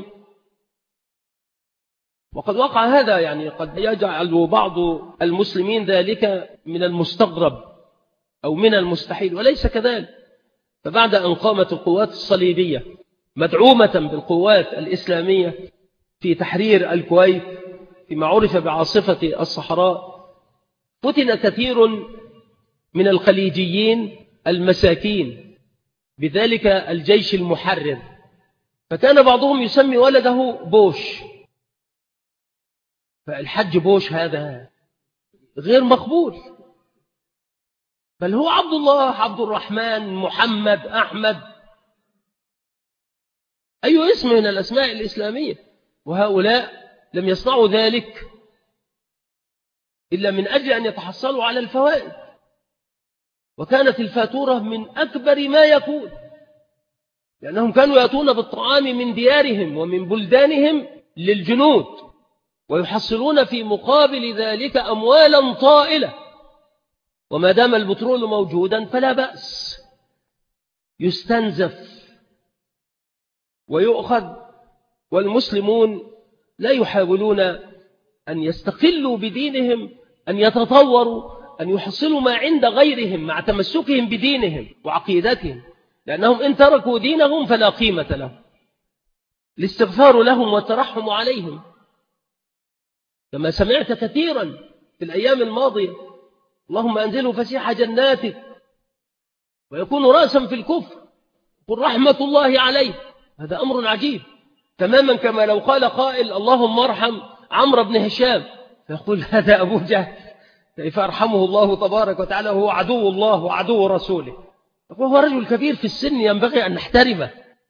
وقد وقع هذا، يعني قد يجعل بعض المسلمين ذلك من المستغرب أو من المستحيل، وليس كذلك. فبعد أن قامت القوات الصليبية مدعومة بالقوات الإسلامية في تحرير الكويت فيما عرف بعاصفة الصحراء، فتن كثير من الخليجيين المساكين بذلك الجيش المحرر، فكان بعضهم يسمي ولده بوش، فالحج بوش هذا غير مقبول، بل هو عبد الله، عبد الرحمن، محمد، أحمد، أي اسم من الأسماء الإسلامية. وهؤلاء لم يصنعوا ذلك إلا من أجل أن يتحصلوا على الفوائد، وكانت الفاتورة من أكبر ما يكون، لأنهم كانوا يأتون بالطعام من ديارهم ومن بلدانهم للجنود، ويحصلون في مقابل ذلك أموالا طائلة، وما دام البترول موجودا فلا بأس، يستنزف ويؤخذ، والمسلمون لا يحاولون أن يستقلوا بدينهم، أن يتطوروا، أن يحصلوا ما عند غيرهم مع تمسكهم بدينهم وعقيدتهم، لأنهم إن تركوا دينهم فلا قيمة لهم. الاستغفار لهم والترحم عليهم، كما سمعت كثيرا في الأيام الماضية: اللهم أنزله فسيح جناتك، ويكون رأسا في الكفر، قل رحمة الله عليه. هذا أمر عجيب، تماما كما لو قال قائل: اللهم ارحم عمرو بن هشام، فيقول هذا أبو جهل، كيف أرحمه الله تبارك وتعالى وهو عدو الله وعدو رسوله، وهو رجل كبير في السن ينبغي أن نحترمه.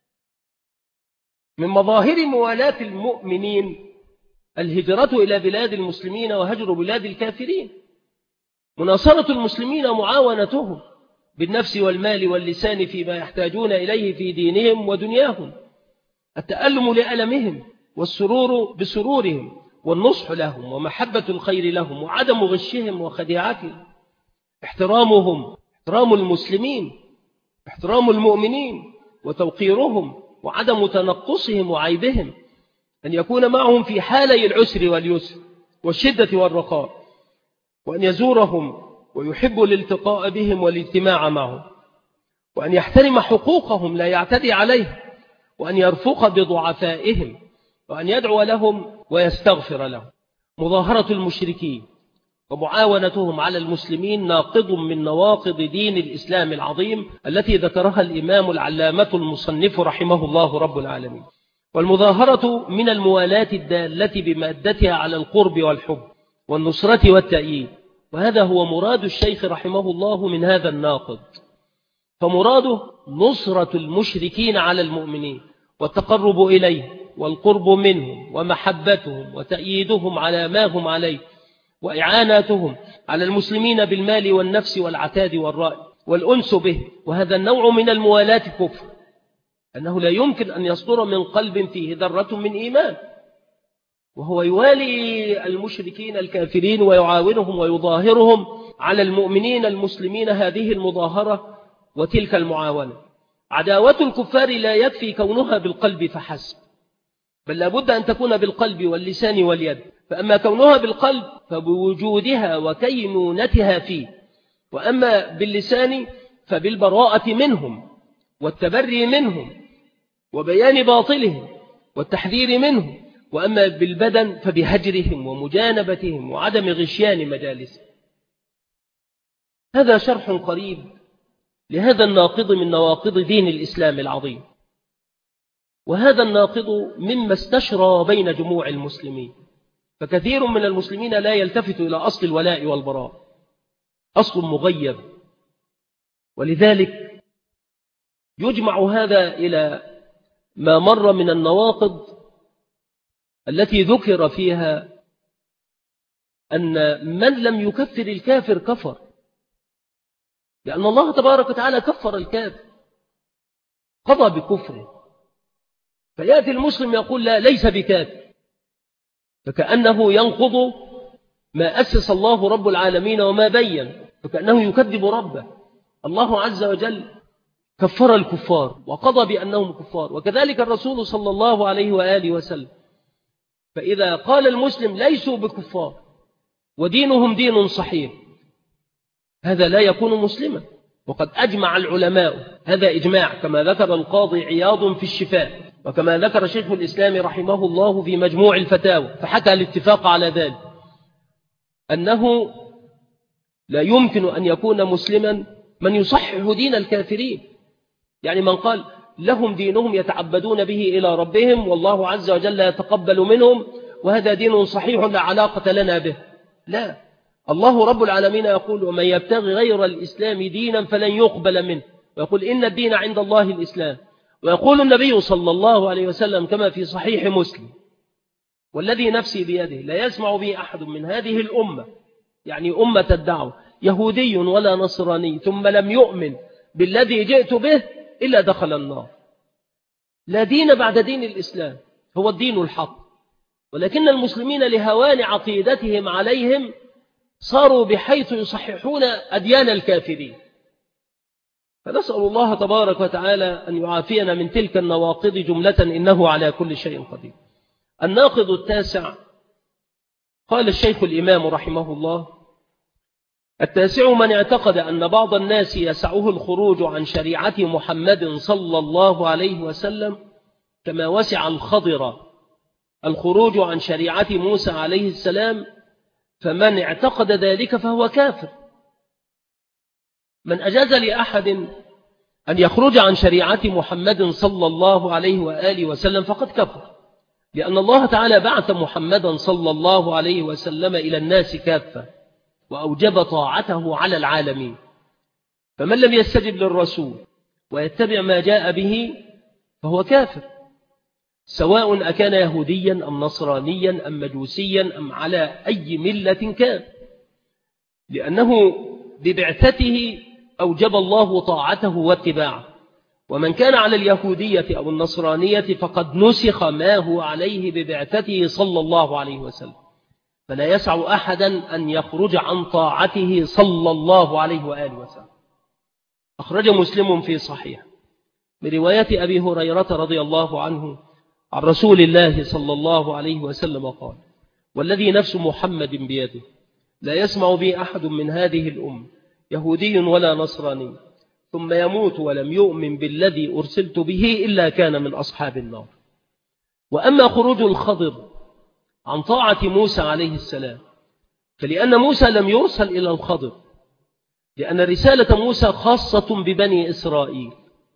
من مظاهر موالاة المؤمنين الهجرة إلى بلاد المسلمين وهجر بلاد الكافرين، مناصرة المسلمين ومعاونتهم بالنفس والمال واللسان فيما يحتاجون إليه في دينهم ودنياهم، التألم لألمهم والسرور بسرورهم، والنصح لهم ومحبة الخير لهم وعدم غشهم وخديعتهم، احترامهم، احترام المسلمين، احترام المؤمنين وتوقيرهم وعدم تنقصهم وعيبهم، أن يكون معهم في حالي العسر واليسر والشدة والرخاء، وأن يزورهم ويحب الالتقاء بهم والاجتماع معهم، وأن يحترم حقوقهم لا يعتدي عليهم، وأن يرفق بضعفائهم، وأن يدعو لهم ويستغفر لهم. مظاهرة المشركين ومعاونتهم على المسلمين ناقض من نواقض دين الإسلام العظيم التي ذكرها الإمام العلامة المصنف رحمه الله رب العالمين. والمظاهرة من الموالاة الدالة بمادتها على القرب والحب والنصرة والتأييد، وهذا هو مراد الشيخ رحمه الله من هذا الناقض. فمراده نصرة المشركين على المؤمنين والتقرب إليه والقرب منهم ومحبتهم وتأييدهم على ما هم عليه، وإعاناتهم على المسلمين بالمال والنفس والعتاد والرأي والأنس به. وهذا النوع من الموالاة كفر، أنه لا يمكن أن يصدر من قلب فيه ذرة من إيمان، وهو يوالي المشركين الكافرين ويعاونهم ويظاهرهم على المؤمنين المسلمين هذه المظاهرة وتلك المعاونة. عداوة الكفار لا يكفي كونها بالقلب فحسب، بل لابد أن تكون بالقلب واللسان واليد. فأما كونها بالقلب فبوجودها وكينونتها فيه، وأما باللسان فبالبراءة منهم والتبري منهم وبيان باطلهم والتحذير منهم، وأما بالبدن فبهجرهم ومجانبتهم وعدم غشيان مجالسهم. هذا شرح قريب لهذا الناقض من نواقض دين الإسلام العظيم، وهذا الناقض مما استشرى بين جموع المسلمين، فكثير من المسلمين لا يلتفت إلى أصل الولاء والبراء، أصل مغيب، ولذلك يجمع هذا إلى ما مر من النواقض التي ذكر فيها أن من لم يكفر الكافر كفر، لأن الله تبارك وتعالى كفر الكافر قضى بكفره، فيأتي المسلم يقول لا ليس بكافر، فكأنه ينقض ما أسس الله رب العالمين وما بين، فكأنه يكذب ربه. الله عز وجل كفر الكفار وقضى بأنهم كفار، وكذلك الرسول صلى الله عليه وآله وسلم. فإذا قال المسلم ليسوا بكفار ودينهم دين صحيح، هذا لا يكون مسلما. وقد أجمع العلماء، هذا إجماع كما ذكر القاضي عياض في الشفاء، وكما ذكر شيخ الإسلام رحمه الله في مجموع الفتاوى، فحكى الاتفاق على ذلك، أنه لا يمكن أن يكون مسلما من يصحح دين الكافرين، يعني من قال لهم دينهم يتعبدون به إلى ربهم والله عز وجل يتقبل منهم وهذا دين صحيح لا علاقة لنا به. لا، الله رب العالمين يقول ومن يبتغي غير الإسلام دينا فلن يقبل منه، ويقول إن الدين عند الله الإسلام. ويقول النبي صلى الله عليه وسلم كما في صحيح مسلم والذي نفسي بيده لا يسمع به أحد من هذه الأمة، يعني أمة الدعوة، يهودي ولا نصراني ثم لم يؤمن بالذي جئت به إلا دخل النار. لا دين بعد دين الإسلام، هو الدين الحق، ولكن المسلمين لهوان عقيدتهم عليهم صاروا بحيث يصححون أديان الكافرين. فنسأل الله تبارك وتعالى أن يعافينا من تلك النواقض جملة، إنه على كل شيء قدير. الناقض التاسع، قال الشيخ الإمام رحمه الله: التاسع من اعتقد أن بعض الناس يسعه الخروج عن شريعة محمد صلى الله عليه وسلم كما وسع الخضر الخروج عن شريعة موسى عليه السلام، فمن اعتقد ذلك فهو كافر. من أجاز لأحد أن يخرج عن شريعة محمد صلى الله عليه وآله وسلم فقد كفر، لأن الله تعالى بعث محمدا صلى الله عليه وسلم إلى الناس كافة وأوجب طاعته على العالمين، فمن لم يستجب للرسول ويتبع ما جاء به فهو كافر، سواء أكان يهوديا أم نصرانيا أم مجوسيا أم على أي ملة كان، لأنه ببعثته أوجب الله طاعته واتباعه. ومن كان على اليهودية أو النصرانية فقد نسخ ما هو عليه ببعثته صلى الله عليه وسلم، فلا يسع أحدا أن يخرج عن طاعته صلى الله عليه وآله وسلم. أخرج مسلم في صحيح برواية أبي هريرة رضي الله عنه عن رسول الله صلى الله عليه وسلم قال: والذي نفس محمد بيده لا يسمع بي أحد من هذه الأمة يهودي ولا نصراني ثم يموت ولم يؤمن بالذي أرسلت به إلا كان من أصحاب النار. وأما خروج الخضر عن طاعة موسى عليه السلام فلأن موسى لم يرسل إلى الخضر، لأن رسالة موسى خاصة ببني إسرائيل.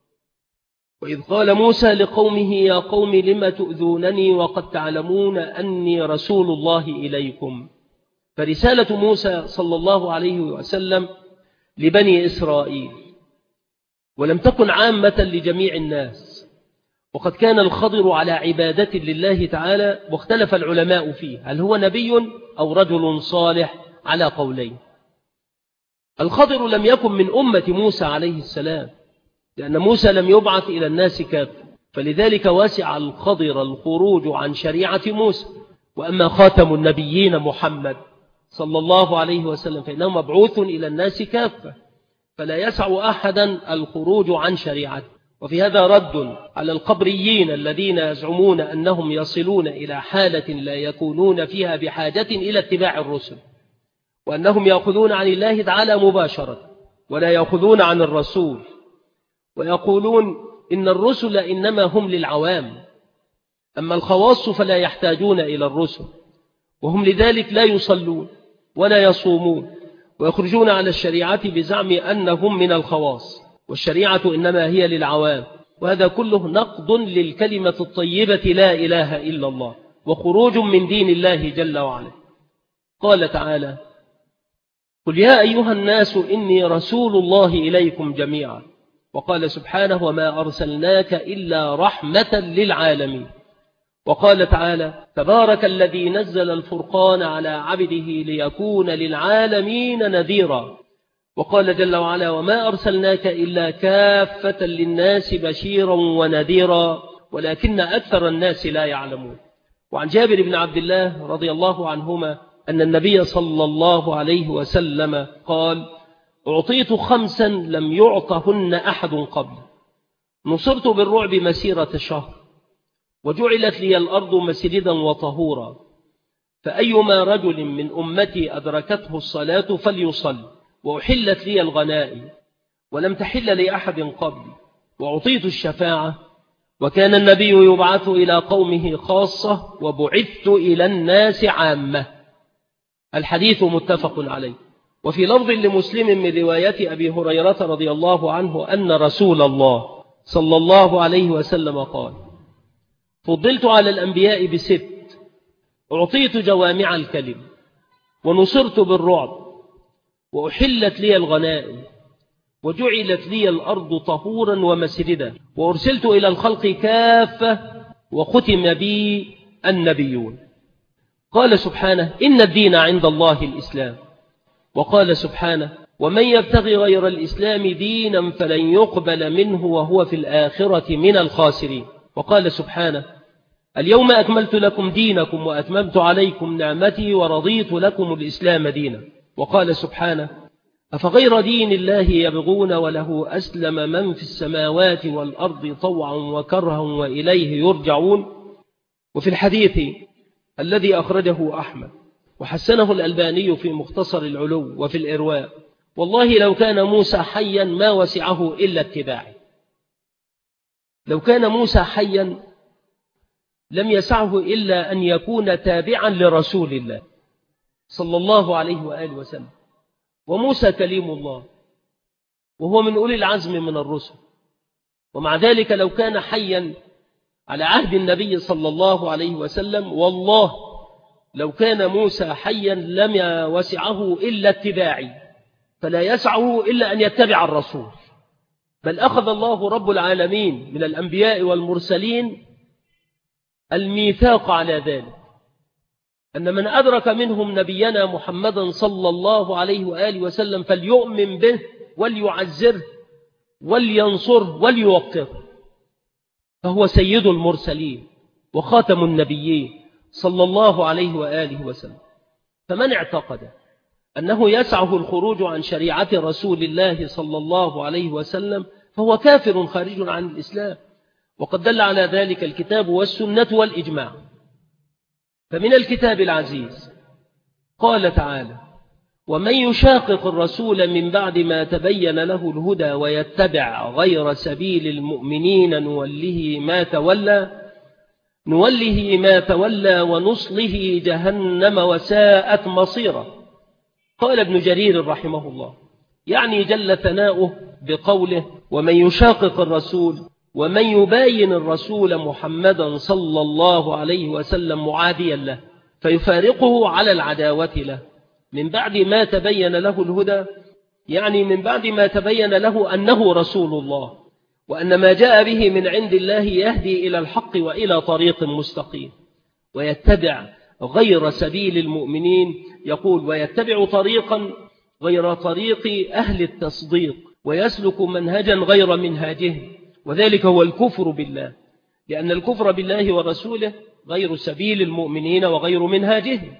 وإذ قال موسى لقومه يا قوم لم تؤذونني وقد تعلمون أني رسول الله إليكم، فرسالة موسى صلى الله عليه وسلم لبني إسرائيل، ولم تكن عامة لجميع الناس. وقد كان الخضر على عبادة لله تعالى، واختلف العلماء فيه هل هو نبي أو رجل صالح على قولين. الخضر لم يكن من أمة موسى عليه السلام، لأن موسى لم يبعث إلى الناس كافة، فلذلك وسع الخضر الخروج عن شريعة موسى. وأما خاتم النبيين محمد صلى الله عليه وسلم فإنه مبعوث إلى الناس كافة، فلا يسع أحدا الخروج عن شريعته. وفي هذا رد على القبريين الذين يزعمون أنهم يصلون إلى حالة لا يكونون فيها بحاجة إلى اتباع الرسل، وأنهم يأخذون عن الله تعالى مباشرة ولا يأخذون عن الرسول، ويقولون إن الرسل إنما هم للعوام، أما الخواص فلا يحتاجون إلى الرسل، وهم لذلك لا يصلون ولا يصومون ويخرجون على الشريعة بزعم أنهم من الخواص، والشريعة إنما هي للعوام. وهذا كله نقض للكلمة الطيبة لا إله إلا الله، وخروج من دين الله جل وعلا. قال تعالى: قل يا أيها الناس إني رسول الله إليكم جميعا. وقال سبحانه: وما أرسلناك إلا رحمة للعالمين. وقال تعالى: تبارك الذي نزل الفرقان على عبده ليكون للعالمين نذيرا. وقال جل وعلا: وما أرسلناك إلا كافة للناس بشيرا ونذيرا ولكن أكثر الناس لا يعلمون. وعن جابر بن عبد الله رضي الله عنهما أن النبي صلى الله عليه وسلم قال: أعطيت خمسا لم يعطهن أحد قبل، نصرت بالرعب مسيرة شهر، وجعلت لي الأرض مسجدا وطهورا، فأيما رجل من أمتي أدركته الصلاة فليصل، وأحلت لي الغنائم ولم تحل لأحد قبل، وأعطيت الشفاعة، وكان النبي يبعث إلى قومه خاصة وبعثت إلى الناس عامة. الحديث متفق عليه. وفي لفظ لمسلم من رواية أبي هريرة رضي الله عنه أن رسول الله صلى الله عليه وسلم قال: فضلت على الأنبياء بست، أعطيت جوامع الكلم، ونصرت بالرعب، وأحلت لي الغنائم، وجعلت لي الأرض طهورا ومسجدا، وأرسلت إلى الخلق كافة، وختم بي النبيون. قال سبحانه: إن الدين عند الله الإسلام. وقال سبحانه: ومن يبتغي غير الإسلام دينا فلن يقبل منه وهو في الآخرة من الخاسرين. وقال سبحانه: اليوم أكملت لكم دينكم وأتممت عليكم نعمتي ورضيت لكم الإسلام دينا. وقال سبحانه: أفغير دين الله يبغون وله أسلم من في السماوات والأرض طوعا وكرها وإليه يرجعون. وفي الحديث الذي أخرجه أحمد وحسنه الألباني في مختصر العلو وفي الإرواء: والله لو كان موسى حيا ما وسعه إلا اتباعي. لو كان موسى حيا لم يسعه إلا أن يكون تابعا لرسول الله صلى الله عليه وآله وسلم. وموسى كليم الله، وهو من أولي العزم من الرسل، ومع ذلك لو كان حيا على عهد النبي صلى الله عليه وسلم، والله لو كان موسى حيا لم يوسعه إلا اتباعي، فلا يسعه إلا أن يتبع الرسول. بل أخذ الله رب العالمين من الأنبياء والمرسلين الميثاق على ذلك، أن من أدرك منهم نبينا محمدا صلى الله عليه وآله وسلم فليؤمن به وليعزره ولينصره وليوقره، فهو سيد المرسلين وخاتم النبيين صلى الله عليه وآله وسلم. فمن اعتقد أنه يسعه الخروج عن شريعة رسول الله صلى الله عليه وسلم فهو كافر خارج عن الإسلام، وقد دل على ذلك الكتاب والسنة والإجماع. فمن الكتاب العزيز قال تعالى: ومن يشاقق الرسول من بعد ما تبين له الهدى ويتبع غير سبيل المؤمنين نوله ما تولى نوله ما تولى ونصله جهنم وساءت مصيرا. قال ابن جرير رحمه الله: يعني جل ثناؤه بقوله: ومن يشاقق الرسول، ومن يباين الرسول محمدا صلى الله عليه وسلم معاديا له فيفارقه على العداوة له من بعد ما تبين له الهدى، يعني من بعد ما تبين له أنه رسول الله وأن ما جاء به من عند الله يهدي إلى الحق وإلى طريق مستقيم، ويتبع غير سبيل المؤمنين، يقول: ويتبع طريقا غير طريق أهل التصديق ويسلك منهجا غير منهاجهم، وذلك هو الكفر بالله، لأن الكفر بالله ورسوله غير سبيل المؤمنين وغير منهاجهم.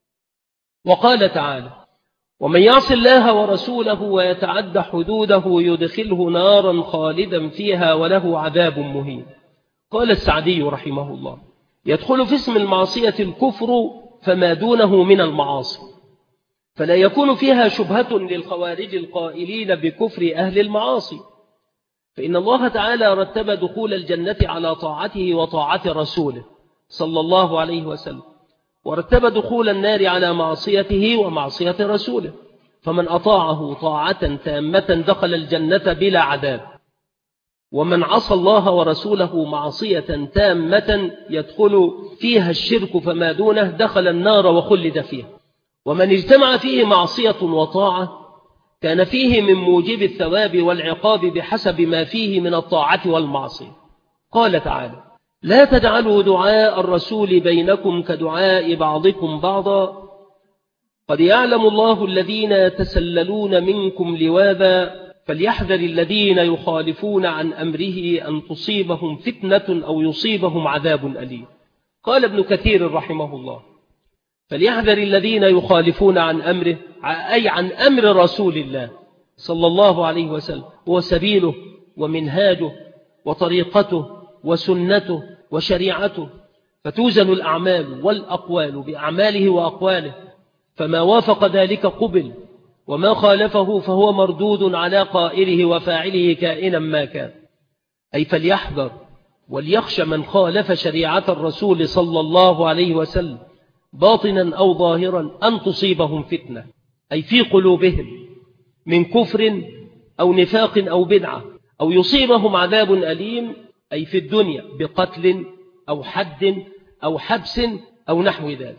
وقال تعالى: ومن يعص الله ورسوله ويتعد حدوده يدخله نارا خالدا فيها وله عذاب مهين. قال السعدي رحمه الله: يدخل في اسم المعصية الكفر فما دونه من المعاصي، فلا يكون فيها شبهة للخوارج القائلين بكفر أهل المعاصي، فإن الله تعالى رتب دخول الجنة على طاعته وطاعة رسوله صلى الله عليه وسلم، ورتب دخول النار على معصيته ومعصية رسوله، فمن أطاعه طاعة تامة دخل الجنة بلا عذاب، ومن عصى الله ورسوله معصية تامة يدخل فيها الشرك فما دونه دخل النار وخلد فيها. ومن اجتمع فيه معصية وطاعة كان فيه من موجب الثواب والعقاب بحسب ما فيه من الطاعة والمعصية. قال تعالى: لا تجعلوا دعاء الرسول بينكم كدعاء بعضكم بعضا قد يعلم الله الذين يتسللون منكم لواذا فليحذر الذين يخالفون عن أمره أن تصيبهم فتنة أو يصيبهم عذاب أليم. قال ابن كثير رحمه الله: فليحذر الذين يخالفون عن أمره، أي عن أمر رسول الله صلى الله عليه وسلم، وسبيله ومنهاجه وطريقته وسنته وشريعته، فتوزن الأعمال والأقوال بأعماله وأقواله، فما وافق ذلك قبل، وما خالفه فهو مردود على قائله وفاعله كائنا ما كان. أي فليحذر وليخشى من خالف شريعة الرسول صلى الله عليه وسلم باطنا أو ظاهرا أن تصيبهم فتنة، أي في قلوبهم من كفر أو نفاق أو بدعة، أو يصيبهم عذاب أليم، أي في الدنيا بقتل أو حد أو حبس أو نحو ذلك.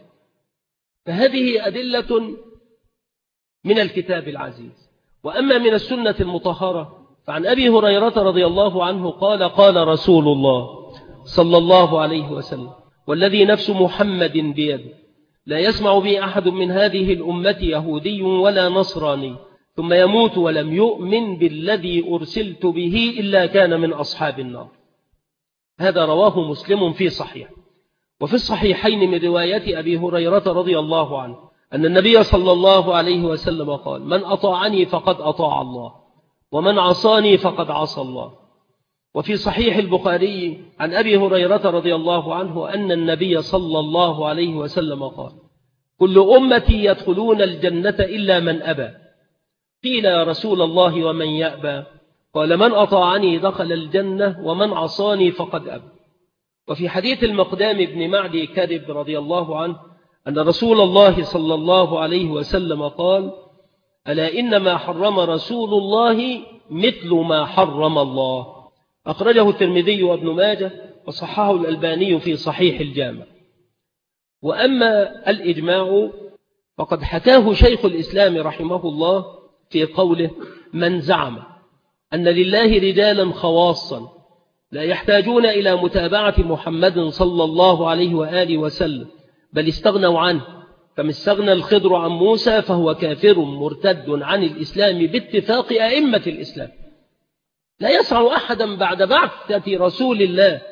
فهذه أدلة من الكتاب العزيز. وأما من السنة المطهرة فعن أبي هريرة رضي الله عنه قال: قال رسول الله صلى الله عليه وسلم: والذي نفس محمد بيده لا يسمع بي أحد من هذه الأمة يهودي ولا نصراني ثم يموت ولم يؤمن بالذي أرسلت به إلا كان من أصحاب النار. هذا رواه مسلم في صحيح. وفي الصحيحين من رواية أبي هريرة رضي الله عنه أن النبي صلى الله عليه وسلم قال: من أطاعني فقد أطاع الله، ومن عصاني فقد عصى الله. وفي صحيح البخاري عن أبي هريرة رضي الله عنه أن النبي صلى الله عليه وسلم قال: كل أمتي يدخلون الجنة إلا من أبى. قيل: يا رسول الله ومن يأبى؟ قال: من أطاعني دخل الجنة ومن عصاني فقد أبى. وفي حديث المقدام بن معدي كرب رضي الله عنه أن رسول الله صلى الله عليه وسلم قال: ألا إنما حرم رسول الله مثل ما حرم الله. أخرجه الترمذي وابن ماجه وصححه الألباني في صحيح الجامع. وأما الإجماع فقد حكاه شيخ الإسلام رحمه الله في قوله: من زعم أن لله رجالا خواصا لا يحتاجون إلى متابعة محمد صلى الله عليه وآله وسلم بل استغنوا عنه كما استغنى الخضر عن موسى فهو كافر مرتد عن الإسلام باتفاق أئمة الإسلام. لا يسع أحدا بعد بعثة رسول الله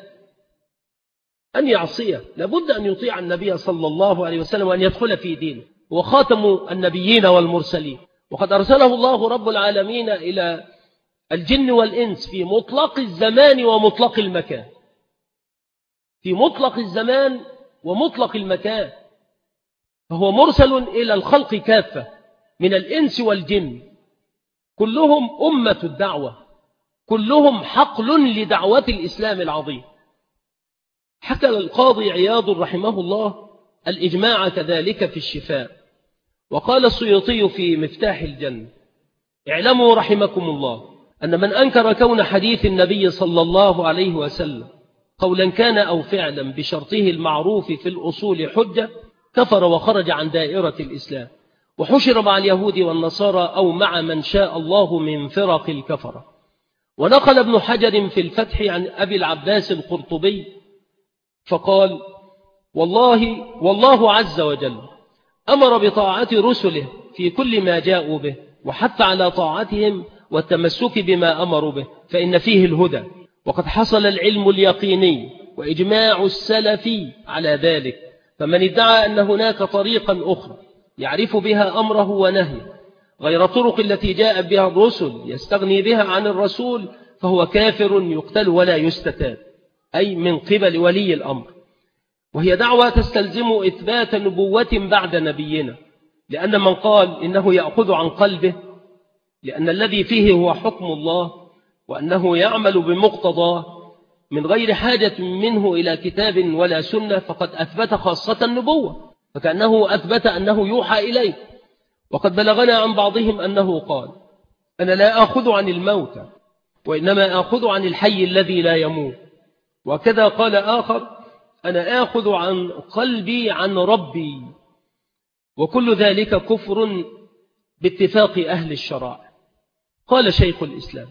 أن يعصيه، لابد أن يطيع النبي صلى الله عليه وسلم وأن يدخل في دينه، وخاتم النبيين والمرسلين. وقد أرسله الله رب العالمين إلى الجن والإنس في مطلق الزمان ومطلق المكان، في مطلق الزمان ومطلق المكان، فهو مرسل إلى الخلق كافة من الإنس والجن، كلهم أمة الدعوة، كلهم حقل لدعوة الإسلام العظيم. حكى القاضي عياض رحمه الله الإجماع كذلك في الشفاء. وقال السيوطي في مفتاح الجنة: اعلموا رحمكم الله أن من أنكر كون حديث النبي صلى الله عليه وسلم قولا كان أو فعلا بشرطه المعروف في الأصول حجة كفر وخرج عن دائرة الإسلام، وحشر مع اليهود والنصارى أو مع من شاء الله من فرق الكفرة. ونقل ابن حجر في الفتح عن أبي العباس القرطبي فقال: والله والله عز وجل أمر بطاعة رسله في كل ما جاءوا به، وحث على طاعتهم والتمسك بما أمروا به، فإن فيه الهدى. وقد حصل العلم اليقيني وإجماع السلف على ذلك، فمن ادعى أن هناك طريقا أخرى يعرف بها أمره ونهيه غير طرق التي جاء بها الرسل يستغني بها عن الرسول فهو كافر يقتل ولا يستتاب، أي من قبل ولي الأمر. وهي دعوة تستلزم إثبات نبوة بعد نبينا، لأن من قال إنه يأخذ عن قلبه لأن الذي فيه هو حكم الله وأنه يعمل بمقتضاه من غير حاجة منه إلى كتاب ولا سنة، فقد أثبت خاصة النبوة، فكأنه أثبت أنه يوحى إليه. وقد بلغنا عن بعضهم أنه قال: أنا لا أخذ عن الموتى، وإنما أخذ عن الحي الذي لا يموت. وكذا قال آخر: أنا آخذ عن قلبي عن ربي. وكل ذلك كفر باتفاق أهل الشرائع. قال شيخ الإسلام: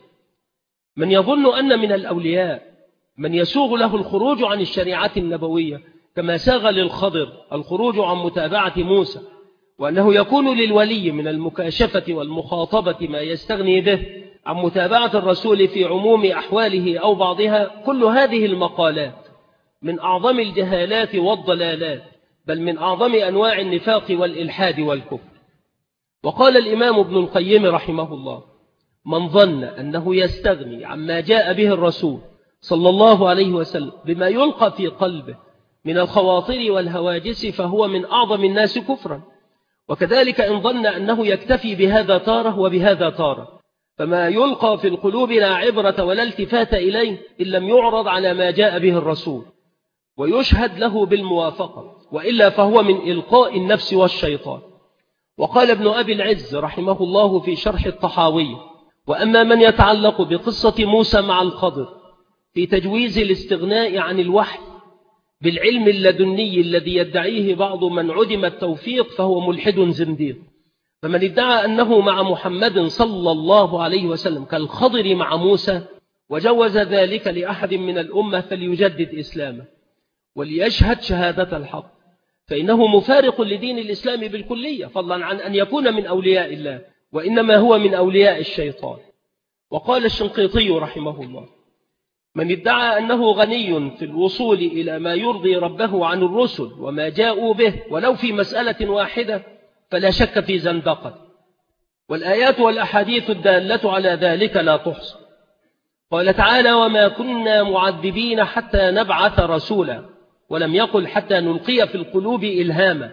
من يظن أن من الأولياء من يسوغ له الخروج عن الشريعة النبوية كما ساغ للخضر الخروج عن متابعة موسى، وأنه يكون للولي من المكاشفة والمخاطبة ما يستغني به عن متابعة الرسول في عموم أحواله أو بعضها، كل هذه المقالات من أعظم الجهالات والضلالات، بل من أعظم أنواع النفاق والإلحاد والكفر. وقال الإمام ابن القيم رحمه الله: من ظن أنه يستغني عما جاء به الرسول صلى الله عليه وسلم بما يلقى في قلبه من الخواطر والهواجس فهو من أعظم الناس كفرا. وكذلك إن ظن أنه يكتفي بهذا تارة وبهذا تارة، فما يلقى في القلوب لا عبرة ولا التفات إليه إن لم يعرض على ما جاء به الرسول ويشهد له بالموافقة، وإلا فهو من إلقاء النفس والشيطان. وقال ابن أبي العز رحمه الله في شرح الطحاوية: وأما من يتعلق بقصة موسى مع الخضر في تجويز الاستغناء عن الوحي بالعلم اللدني الذي يدعيه بعض من عدم التوفيق فهو ملحد زنديق. فمن ادعى أنه مع محمد صلى الله عليه وسلم كالخضر مع موسى وجوز ذلك لأحد من الأمة فليجدد إسلامه وليشهد شهادة الحق، فإنه مفارق لدين الإسلام بالكلية، فضلا عن أن يكون من أولياء الله، وإنما هو من أولياء الشيطان. وقال الشنقيطي رحمه الله: من ادعى أنه غني في الوصول إلى ما يرضي ربه عن الرسل وما جاءوا به ولو في مسألة واحدة فلا شك في زندقة، والآيات والأحاديث الدالة على ذلك لا تحصى. قال تعالى: وما كنا معذبين حتى نبعث رسولا، ولم يقل حتى نلقي في القلوب إلهاما.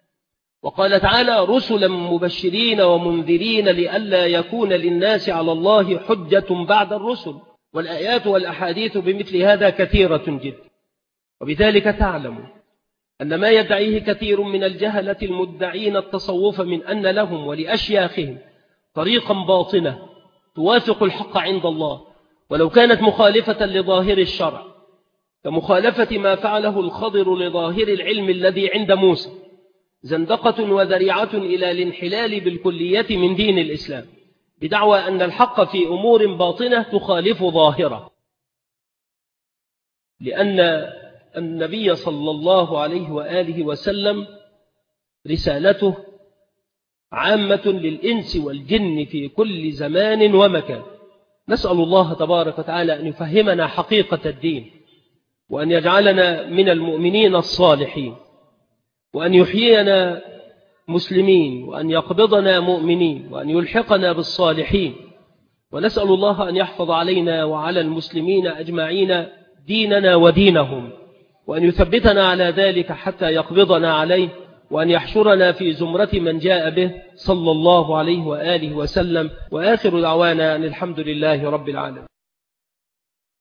وقال تعالى: رسلا مبشرين ومنذرين لئلا يكون للناس على الله حجة بعد الرسل. والآيات والأحاديث بمثل هذا كثيرة جدا. وبذلك تعلم أن ما يدعيه كثير من الجهلة المدعين التصوف من أن لهم ولأشياخهم طريقا باطنة توافق الحق عند الله ولو كانت مخالفة لظاهر الشرع، كمخالفة ما فعله الخضر لظاهر العلم الذي عند موسى، زندقة وذريعة إلى الانحلال بالكلية من دين الإسلام، بدعوى أن الحق في أمور باطنة تخالف ظاهرة. لأن النبي صلى الله عليه وآله وسلم رسالته عامة للإنس والجن في كل زمان ومكان. نسأل الله تبارك وتعالى أن يفهمنا حقيقة الدين، وأن يجعلنا من المؤمنين الصالحين، وأن يحيينا مسلمين، وأن يقبضنا مؤمنين، وأن يلحقنا بالصالحين. ونسأل الله أن يحفظ علينا وعلى المسلمين أجمعين ديننا ودينهم، وأن يثبتنا على ذلك حتى يقبضنا عليه، وأن يحشرنا في زمرة من جاء به صلى الله عليه وآله وسلم. وآخر دعوانا أن الحمد لله رب العالمين.